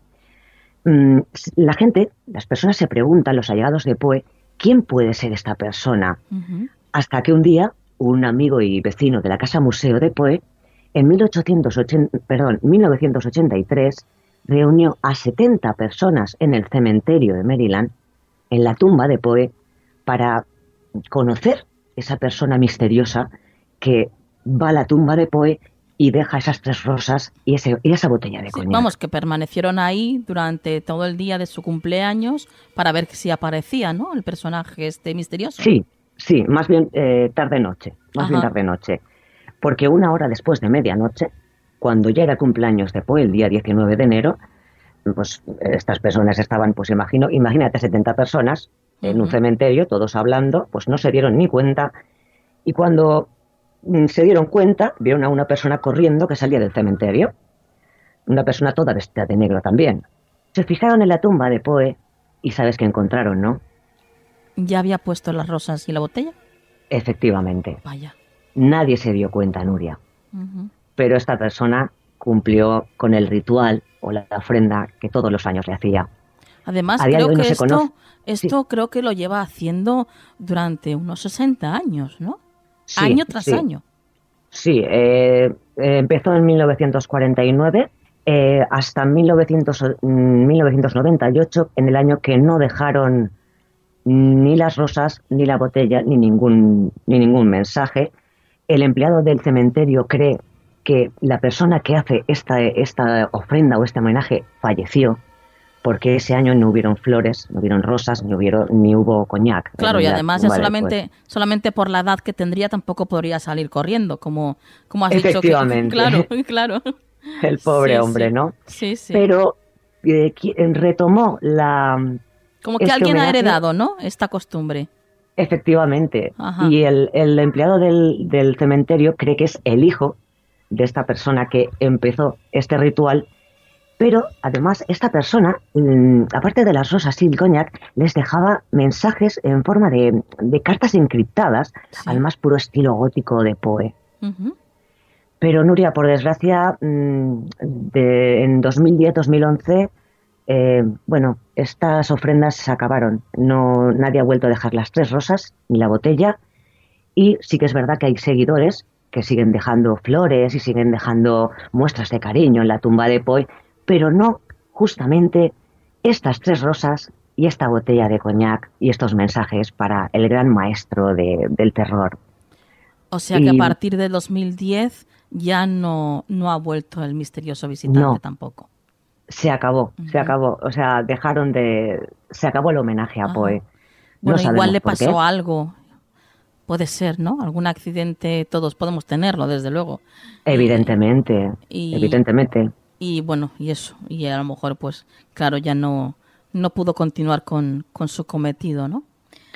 Mm, la gente, las personas se preguntan, los allegados de Poe, ¿quién puede ser esta persona? Uh-huh. Hasta que un día, un amigo y vecino de la casa museo de Poe, en mil ochocientos ochenta, perdón, mil novecientos ochenta y tres, reunió a setenta personas en el cementerio de Maryland, en la tumba de Poe, para conocer esa persona misteriosa que va a la tumba de Poe y deja esas tres rosas y, ese, y esa botella de sí, coñac. Vamos, que permanecieron ahí durante todo el día de su cumpleaños para ver si aparecía, ¿no?, el personaje este misterioso. Sí, sí, más bien eh, tarde-noche, más Ajá. bien tarde-noche. Porque una hora después de medianoche, cuando ya era cumpleaños de Poe, el día diecinueve de enero, pues estas personas estaban, pues imagino, imagínate setenta personas en un cementerio, todos hablando, pues no se dieron ni cuenta, y cuando mm, se dieron cuenta, vieron a una persona corriendo que salía del cementerio, una persona toda vestida de negro también. Se fijaron en la tumba de Poe y sabes qué encontraron, ¿no? ¿Ya había puesto las rosas y la botella? Efectivamente. Vaya. Nadie se dio cuenta, Nuria. Uh-huh. Pero esta persona cumplió con el ritual o la ofrenda que todos los años le hacía. Además, creo que no esto, esto sí. creo que lo lleva haciendo durante unos sesenta años, ¿no? Sí, año tras sí. año. Sí, eh, eh, empezó en mil novecientos cuarenta y nueve eh, hasta mil novecientos noventa y ocho, en el año que no dejaron ni las rosas, ni la botella, ni ningún, ni ningún mensaje. El empleado del cementerio cree que la persona que hace esta, esta ofrenda o este homenaje falleció, porque ese año no hubieron flores, no hubieron rosas, ni, hubieron, ni hubo coñac. Claro, y además ya vale, solamente, pues. solamente por la edad que tendría tampoco podría salir corriendo, como, como has dicho. Efectivamente. Claro, claro. El pobre sí, hombre, sí. ¿no? Sí, sí. Pero eh, retomó la... Como que este alguien homenaje. ha heredado, ¿no?, esta costumbre. Efectivamente. Ajá. Y el, el empleado del, del cementerio cree que es el hijo de esta persona que empezó este ritual, pero además esta persona, mmm, aparte de las rosas y el coñac, les dejaba mensajes en forma de, de cartas encriptadas, sí, al más puro estilo gótico de Poe. Uh-huh. Pero Nuria, por desgracia, mmm, de, en dos mil diez dos mil once, eh, bueno, estas ofrendas se acabaron. No, nadie ha vuelto a dejar las tres rosas ni la botella, y sí que es verdad que hay seguidores que siguen dejando flores y siguen dejando muestras de cariño en la tumba de Poe, pero no justamente estas tres rosas y esta botella de coñac y estos mensajes para el gran maestro de, del terror. O sea y, que a partir de dos mil diez ya no, no ha vuelto el misterioso visitante no, tampoco. Se acabó, uh-huh. se acabó. O sea, dejaron de... Se acabó el homenaje a Poe. Uh-huh. Bueno, no igual le pasó algo... Puede ser, ¿no? Algún accidente, todos podemos tenerlo, desde luego. Evidentemente, y, evidentemente. Y bueno, y eso. Y a lo mejor, pues, claro, ya no, no pudo continuar con, con su cometido, ¿no?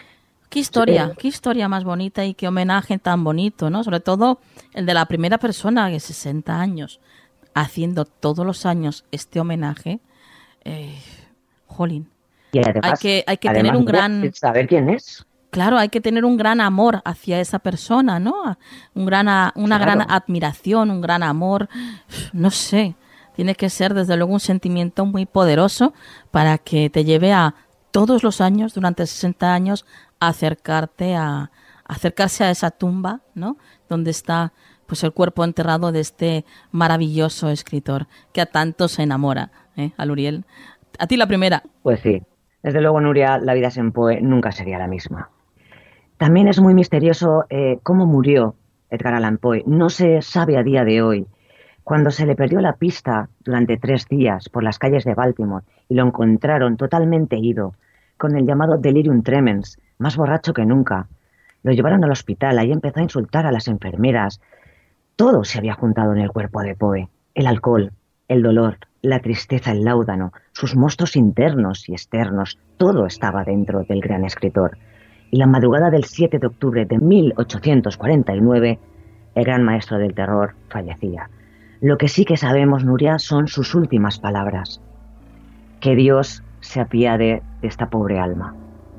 Qué historia, sí. qué historia más bonita y qué homenaje tan bonito, ¿no? Sobre todo el de la primera persona de sesenta años, haciendo todos los años este homenaje. Eh, jolín. Y además, hay que, hay que además tener un gran... saber quién es. Claro, hay que tener un gran amor hacia esa persona, ¿no? Un gran, una claro. gran admiración, un gran amor, no sé. Tiene que ser, desde luego, un sentimiento muy poderoso para que te lleve a todos los años, durante sesenta años, a acercarte a, a acercarse a esa tumba, ¿no? Donde está, pues, el cuerpo enterrado de este maravilloso escritor que a tanto se enamora, ¿eh? A Luriel. A ti la primera. Pues sí. Desde luego, Nuria, la vida sin Poe nunca sería la misma. También es muy misterioso eh, cómo murió Edgar Allan Poe. No se sabe a día de hoy. Cuando se le perdió la pista durante tres días por las calles de Baltimore y lo encontraron totalmente ido, con el llamado delirium tremens, más borracho que nunca, lo llevaron al hospital, ahí empezó a insultar a las enfermeras. Todo se había juntado en el cuerpo de Poe. El alcohol, el dolor, la tristeza, el láudano, sus monstruos internos y externos, todo estaba dentro del gran escritor. Y la madrugada del siete de octubre de mil ochocientos cuarenta y nueve, el gran maestro del terror fallecía. Lo que sí que sabemos, Nuria, son sus últimas palabras. Que Dios se apiade de esta pobre alma.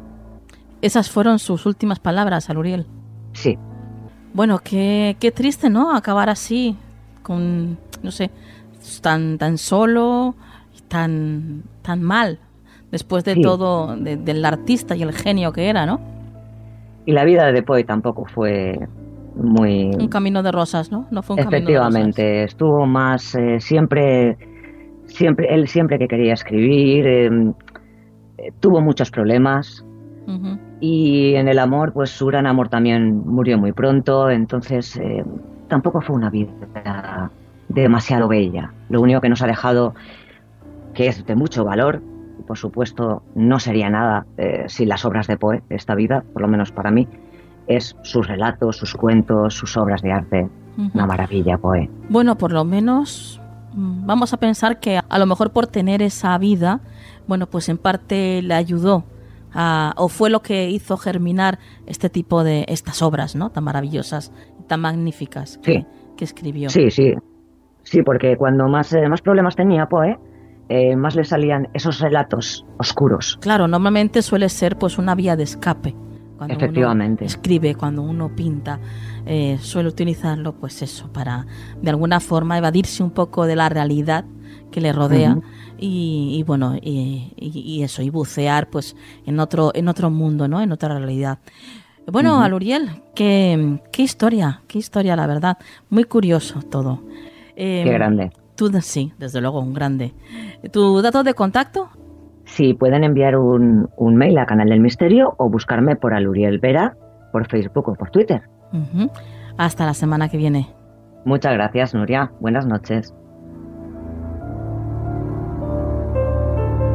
Esas fueron sus últimas palabras, Aluriel. Sí. Bueno, qué, qué triste, ¿no? Acabar así, con, no sé, tan, tan solo, tan, tan mal, después de sí. todo, de, del artista y el genio que era, ¿no? Y la vida de Poe tampoco fue muy... Un camino de rosas, ¿no? No fue un camino de rosas. Efectivamente, estuvo más eh, siempre, siempre, él siempre que quería escribir, eh, eh, tuvo muchos problemas. Uh-huh. Y en el amor, pues su gran amor también murió muy pronto, entonces eh, tampoco fue una vida demasiado bella. Lo único que nos ha dejado, que es de mucho valor, por supuesto no sería nada eh, sin las obras de Poe, esta vida, por lo menos para mí, es sus relatos, sus cuentos, sus obras de arte. Uh-huh. Una maravilla, Poe. Bueno, por lo menos vamos a pensar que a lo mejor por tener esa vida, bueno, pues en parte le ayudó a, o fue lo que hizo germinar este tipo de, estas obras, ¿no? Tan maravillosas, tan magníficas que, sí. que escribió. Sí, sí, sí, porque cuando más, eh, más problemas tenía Poe, Eh, más le salían esos relatos oscuros. Claro, normalmente suele ser pues una vía de escape. Cuando Efectivamente. Uno escribe, cuando uno pinta, eh, suele utilizarlo pues eso, para de alguna forma evadirse un poco de la realidad que le rodea. Uh-huh. y, y bueno, y, y, y eso, y bucear pues en otro, en otro mundo, ¿no? En otra realidad. Bueno, uh-huh. Aluriel, qué, qué historia, qué historia, la verdad. Muy curioso todo. Eh, qué grande. Tú, sí, desde luego, un grande. ¿Tu dato de contacto? Sí, pueden enviar un, un mail a Canal del Misterio o buscarme por Aluriel Vera, por Facebook o por Twitter. Uh-huh. Hasta la semana que viene. Muchas gracias, Nuria. Buenas noches.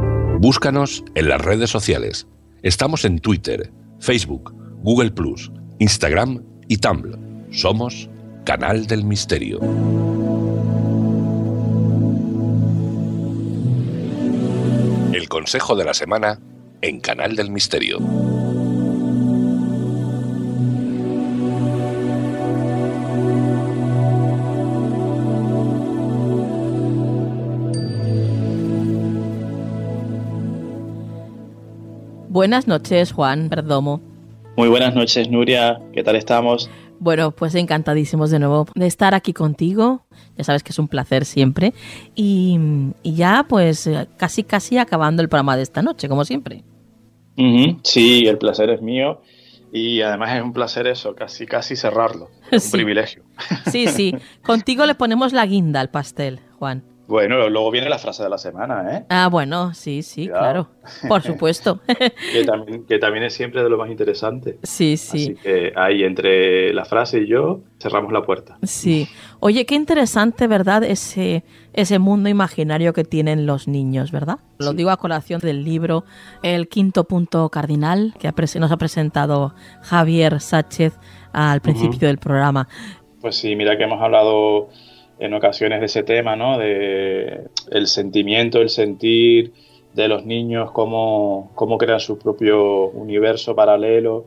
Búscanos en las redes sociales. Estamos en Twitter, Facebook, Google plus, Instagram y Tumblr. Somos Canal del Misterio. El consejo de la semana en Canal del Misterio. Buenas noches, Juan Perdomo. Muy buenas noches, Nuria. ¿Qué tal estamos? Bueno, pues encantadísimos de nuevo de estar aquí contigo. Ya sabes que es un placer siempre. Y, y ya, pues, casi, casi acabando el programa de esta noche, como siempre. Uh-huh. Sí, el placer es mío. Y además es un placer eso, casi, casi cerrarlo. Es un sí. privilegio. Sí, sí. Contigo le ponemos la guinda al pastel, Juan. Bueno, luego viene la frase de la semana, ¿eh? Ah, bueno, sí, sí, Cuidado. Claro, por supuesto. que, también, que también es siempre de lo más interesante. Sí, sí. Así que ahí, entre la frase y yo, cerramos la puerta. Sí. Oye, qué interesante, ¿verdad? Ese, ese mundo imaginario que tienen los niños, ¿verdad? Sí. Lo digo a colación del libro El quinto punto cardinal, que nos ha presentado Javier Sáchez al principio uh-huh. del programa. Pues sí, mira que hemos hablado en ocasiones de ese tema, ¿no? De el sentimiento, el sentir de los niños, cómo, cómo crean su propio universo paralelo.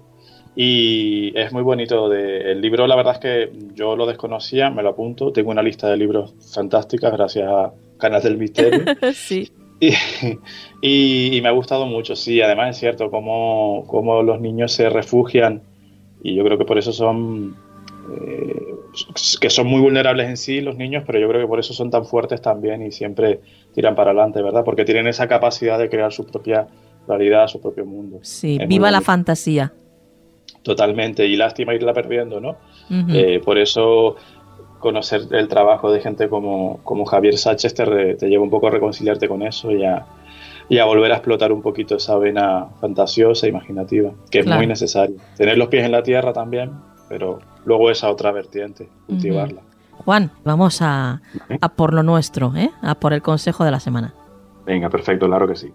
Y es muy bonito. De, el libro, la verdad es que yo lo desconocía, me lo apunto. Tengo una lista de libros fantásticas gracias a Canal del Misterio. Sí. Y, y, y me ha gustado mucho, sí. Además es cierto cómo, cómo los niños se refugian, y yo creo que por eso son... Eh, que son muy vulnerables en sí los niños, pero yo creo que por eso son tan fuertes también y siempre tiran para adelante, ¿verdad? Porque tienen esa capacidad de crear su propia realidad, su propio mundo. Sí, es viva la fantasía. Totalmente, y lástima irla perdiendo, ¿no? Uh-huh. Eh, por eso conocer el trabajo de gente como, como Javier Sáchez te, re, te lleva un poco a reconciliarte con eso y a, y a volver a explotar un poquito esa vena fantasiosa, imaginativa, que es claro. muy necesario. Tener los pies en la tierra también, pero luego esa otra vertiente, cultivarla. Uh-huh. Juan, vamos a, a por lo nuestro, ¿eh? A por el consejo de la semana. Venga, perfecto, claro que sí.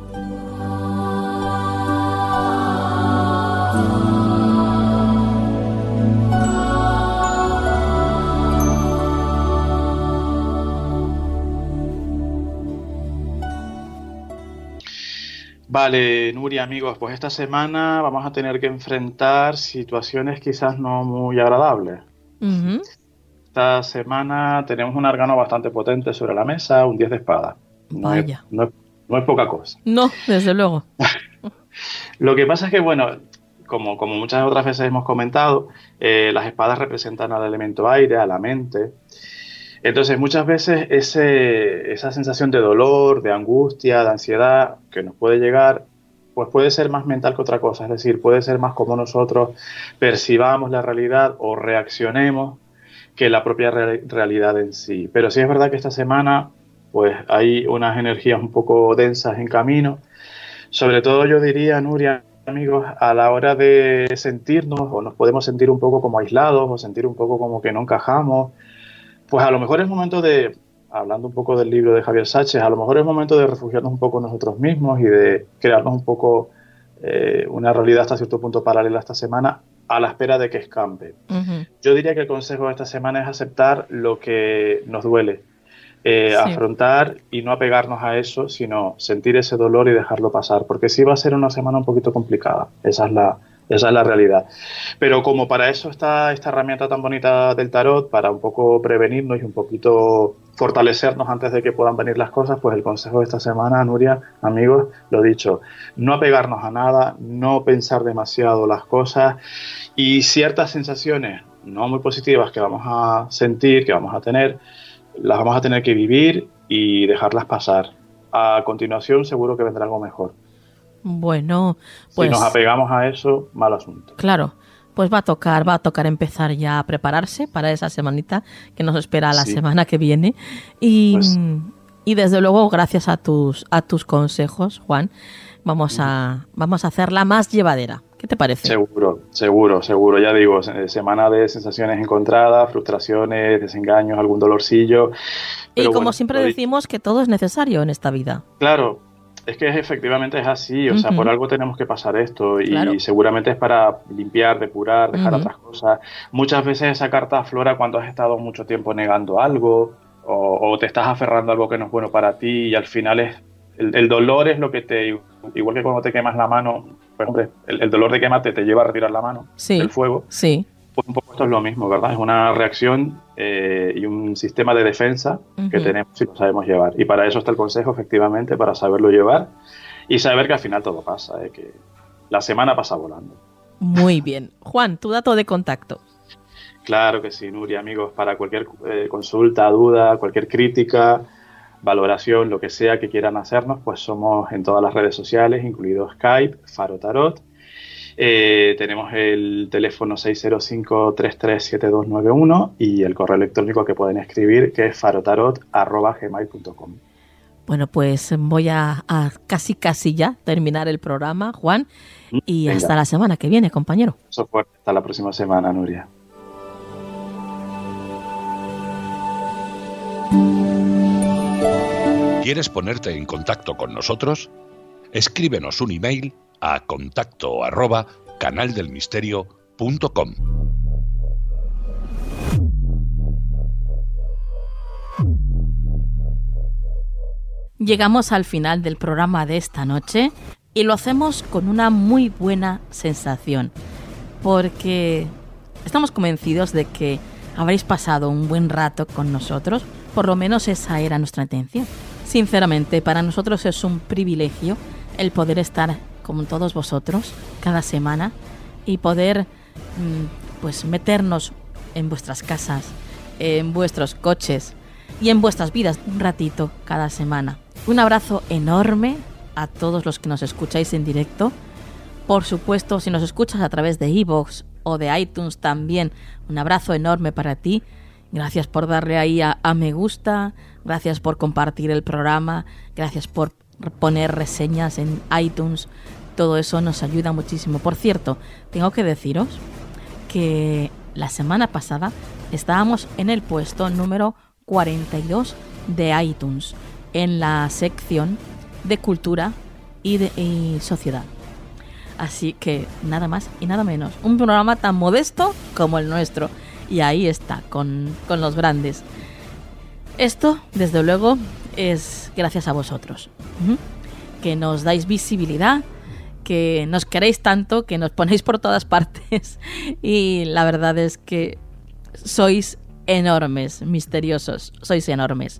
Vale, Nuria, amigos, pues esta semana vamos a tener que enfrentar situaciones quizás no muy agradables. Uh-huh. Esta semana tenemos un arcano bastante potente sobre la mesa, un diez de espada. Vaya. No es, no, no es poca cosa. No, desde luego. Lo que pasa es que, bueno, como, como muchas otras veces hemos comentado, eh, las espadas representan al elemento aire, a la mente. Entonces, muchas veces ese, esa sensación de dolor, de angustia, de ansiedad que nos puede llegar, pues puede ser más mental que otra cosa. Es decir, puede ser más como nosotros percibamos la realidad o reaccionemos que la propia re- realidad en sí. Pero sí es verdad que esta semana pues hay unas energías un poco densas en camino. Sobre todo yo diría, Nuria, amigos, a la hora de sentirnos, o nos podemos sentir un poco como aislados, o sentir un poco como que no encajamos, pues a lo mejor es momento de, hablando un poco del libro de Javier Sáchez, a lo mejor es momento de refugiarnos un poco nosotros mismos y de crearnos un poco eh, una realidad hasta cierto punto paralela esta semana a la espera de que escampe. Uh-huh. Yo diría que el consejo de esta semana es aceptar lo que nos duele, eh, sí. afrontar y no apegarnos a eso, sino sentir ese dolor y dejarlo pasar, porque sí va a ser una semana un poquito complicada, esa es la Esa es la realidad. Pero como para eso está esta herramienta tan bonita del tarot, para un poco prevenirnos y un poquito fortalecernos antes de que puedan venir las cosas, pues el consejo de esta semana, Nuria, amigos, lo dicho, no apegarnos a nada, no pensar demasiado las cosas y ciertas sensaciones no muy positivas que vamos a sentir, que vamos a tener, las vamos a tener que vivir y dejarlas pasar. A continuación seguro que vendrá algo mejor. Bueno, pues... Si nos apegamos a eso, mal asunto. Claro, pues va a tocar, va a tocar empezar ya a prepararse para esa semanita que nos espera la sí. semana que viene. Y, pues... y desde luego, gracias a tus a tus consejos, Juan, vamos a, vamos a hacerla más llevadera. ¿Qué te parece? Seguro, seguro, seguro. Ya digo, semana de sensaciones encontradas, frustraciones, desengaños, algún dolorcillo. Pero y como bueno, siempre decimos que todo es necesario en esta vida. Claro. Es que efectivamente es así, o uh-huh. sea, por algo tenemos que pasar esto y claro. seguramente es para limpiar, depurar, dejar uh-huh. otras cosas. Muchas veces esa carta aflora cuando has estado mucho tiempo negando algo o, o te estás aferrando a algo que no es bueno para ti y al final es el, el dolor es lo que te, igual que cuando te quemas la mano, pues hombre, el, el dolor de quemarte te lleva a retirar la mano sí. del fuego. Sí. Pues un poco esto es lo mismo, ¿verdad? Es una reacción eh, y un sistema de defensa uh-huh. que tenemos y lo sabemos llevar. Y para eso está el consejo, efectivamente, para saberlo llevar y saber que al final todo pasa, ¿eh? Que la semana pasa volando. Muy bien. Juan, tu dato de contacto. Claro que sí, Nuria, amigos, para cualquier eh, consulta, duda, cualquier crítica, valoración, lo que sea que quieran hacernos, pues somos en todas las redes sociales, incluido Skype, Faro Tarot. Eh, tenemos el teléfono seis cero cinco, tres tres siete dos nueve uno y el correo electrónico que pueden escribir, que es farotarot arroba gmail punto com. Bueno, pues voy a, a casi casi ya terminar el programa, Juan, y Venga. Hasta la semana que viene, compañero. Eso fue, hasta la próxima semana, Nuria. ¿Quieres ponerte en contacto con nosotros? Escríbenos un email a contacto arroba canaldelmisterio punto com. Llegamos al final del programa de esta noche y lo hacemos con una muy buena sensación, porque estamos convencidos de que habréis pasado un buen rato con nosotros, por lo menos esa era nuestra intención. Sinceramente, para nosotros es un privilegio el poder estar con todos vosotros cada semana y poder pues meternos en vuestras casas, en vuestros coches y en vuestras vidas un ratito cada semana. Un abrazo enorme a todos los que nos escucháis en directo. Por supuesto, si nos escuchas a través de iVoox o de iTunes también, un abrazo enorme para ti. Gracias por darle ahí a, a me gusta, gracias por compartir el programa, gracias por poner reseñas en iTunes. Todo eso nos ayuda muchísimo. Por cierto, tengo que deciros que la semana pasada estábamos en el puesto número cuarenta y dos de iTunes, en la sección de cultura y, de, y sociedad. Así que nada más y nada menos. Un programa tan modesto como el nuestro. Y ahí está, con, con los grandes. Esto, desde luego, es gracias a vosotros. ¿Mm? Que nos dais visibilidad, que nos queréis tanto, que nos ponéis por todas partes. Y la verdad es que sois enormes, misteriosos, sois enormes.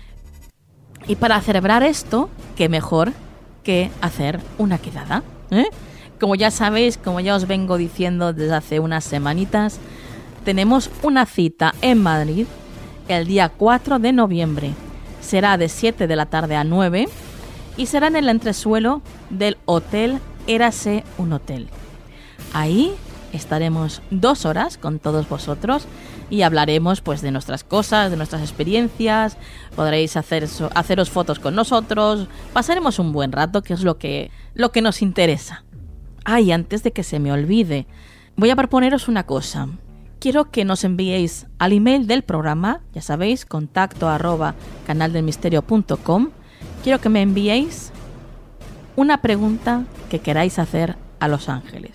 Y para celebrar esto, qué mejor que hacer una quedada, ¿eh? Como ya sabéis, como ya os vengo diciendo desde hace unas semanitas, tenemos una cita en Madrid el día cuatro de noviembre. Será de siete de la tarde a nueve y será en el entresuelo del Hotel Érase un Hotel. Ahí estaremos dos horas con todos vosotros y hablaremos pues de nuestras cosas, de nuestras experiencias. Podréis hacer, haceros fotos con nosotros. Pasaremos un buen rato, que es lo que, lo que nos interesa. Ay, antes de que se me olvide, voy a proponeros una cosa. Quiero que nos enviéis al email del programa, ya sabéis, contacto arroba canaldelmisterio punto com. Quiero que me enviéis una pregunta que queráis hacer a los ángeles.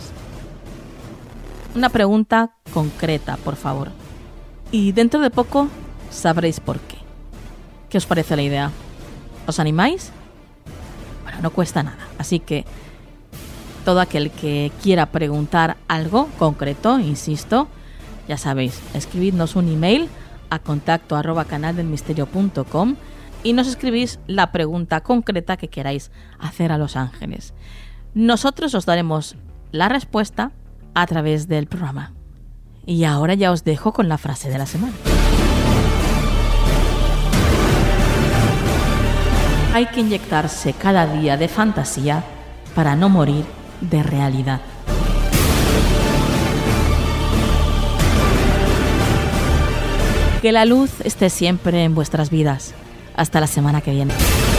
Una pregunta concreta, por favor. Y dentro de poco sabréis por qué. ¿Qué os parece la idea? ¿Os animáis? Bueno, no cuesta nada. Así que todo aquel que quiera preguntar algo concreto, insisto, ya sabéis, escribidnos un email a contacto arroba canaldelmisterio punto com y nos escribís la pregunta concreta que queráis hacer a los ángeles. Nosotros os daremos la respuesta a través del programa. Y ahora ya os dejo con la frase de la semana. Hay que inyectarse cada día de fantasía para no morir de realidad. Que la luz esté siempre en vuestras vidas. Hasta la semana que viene.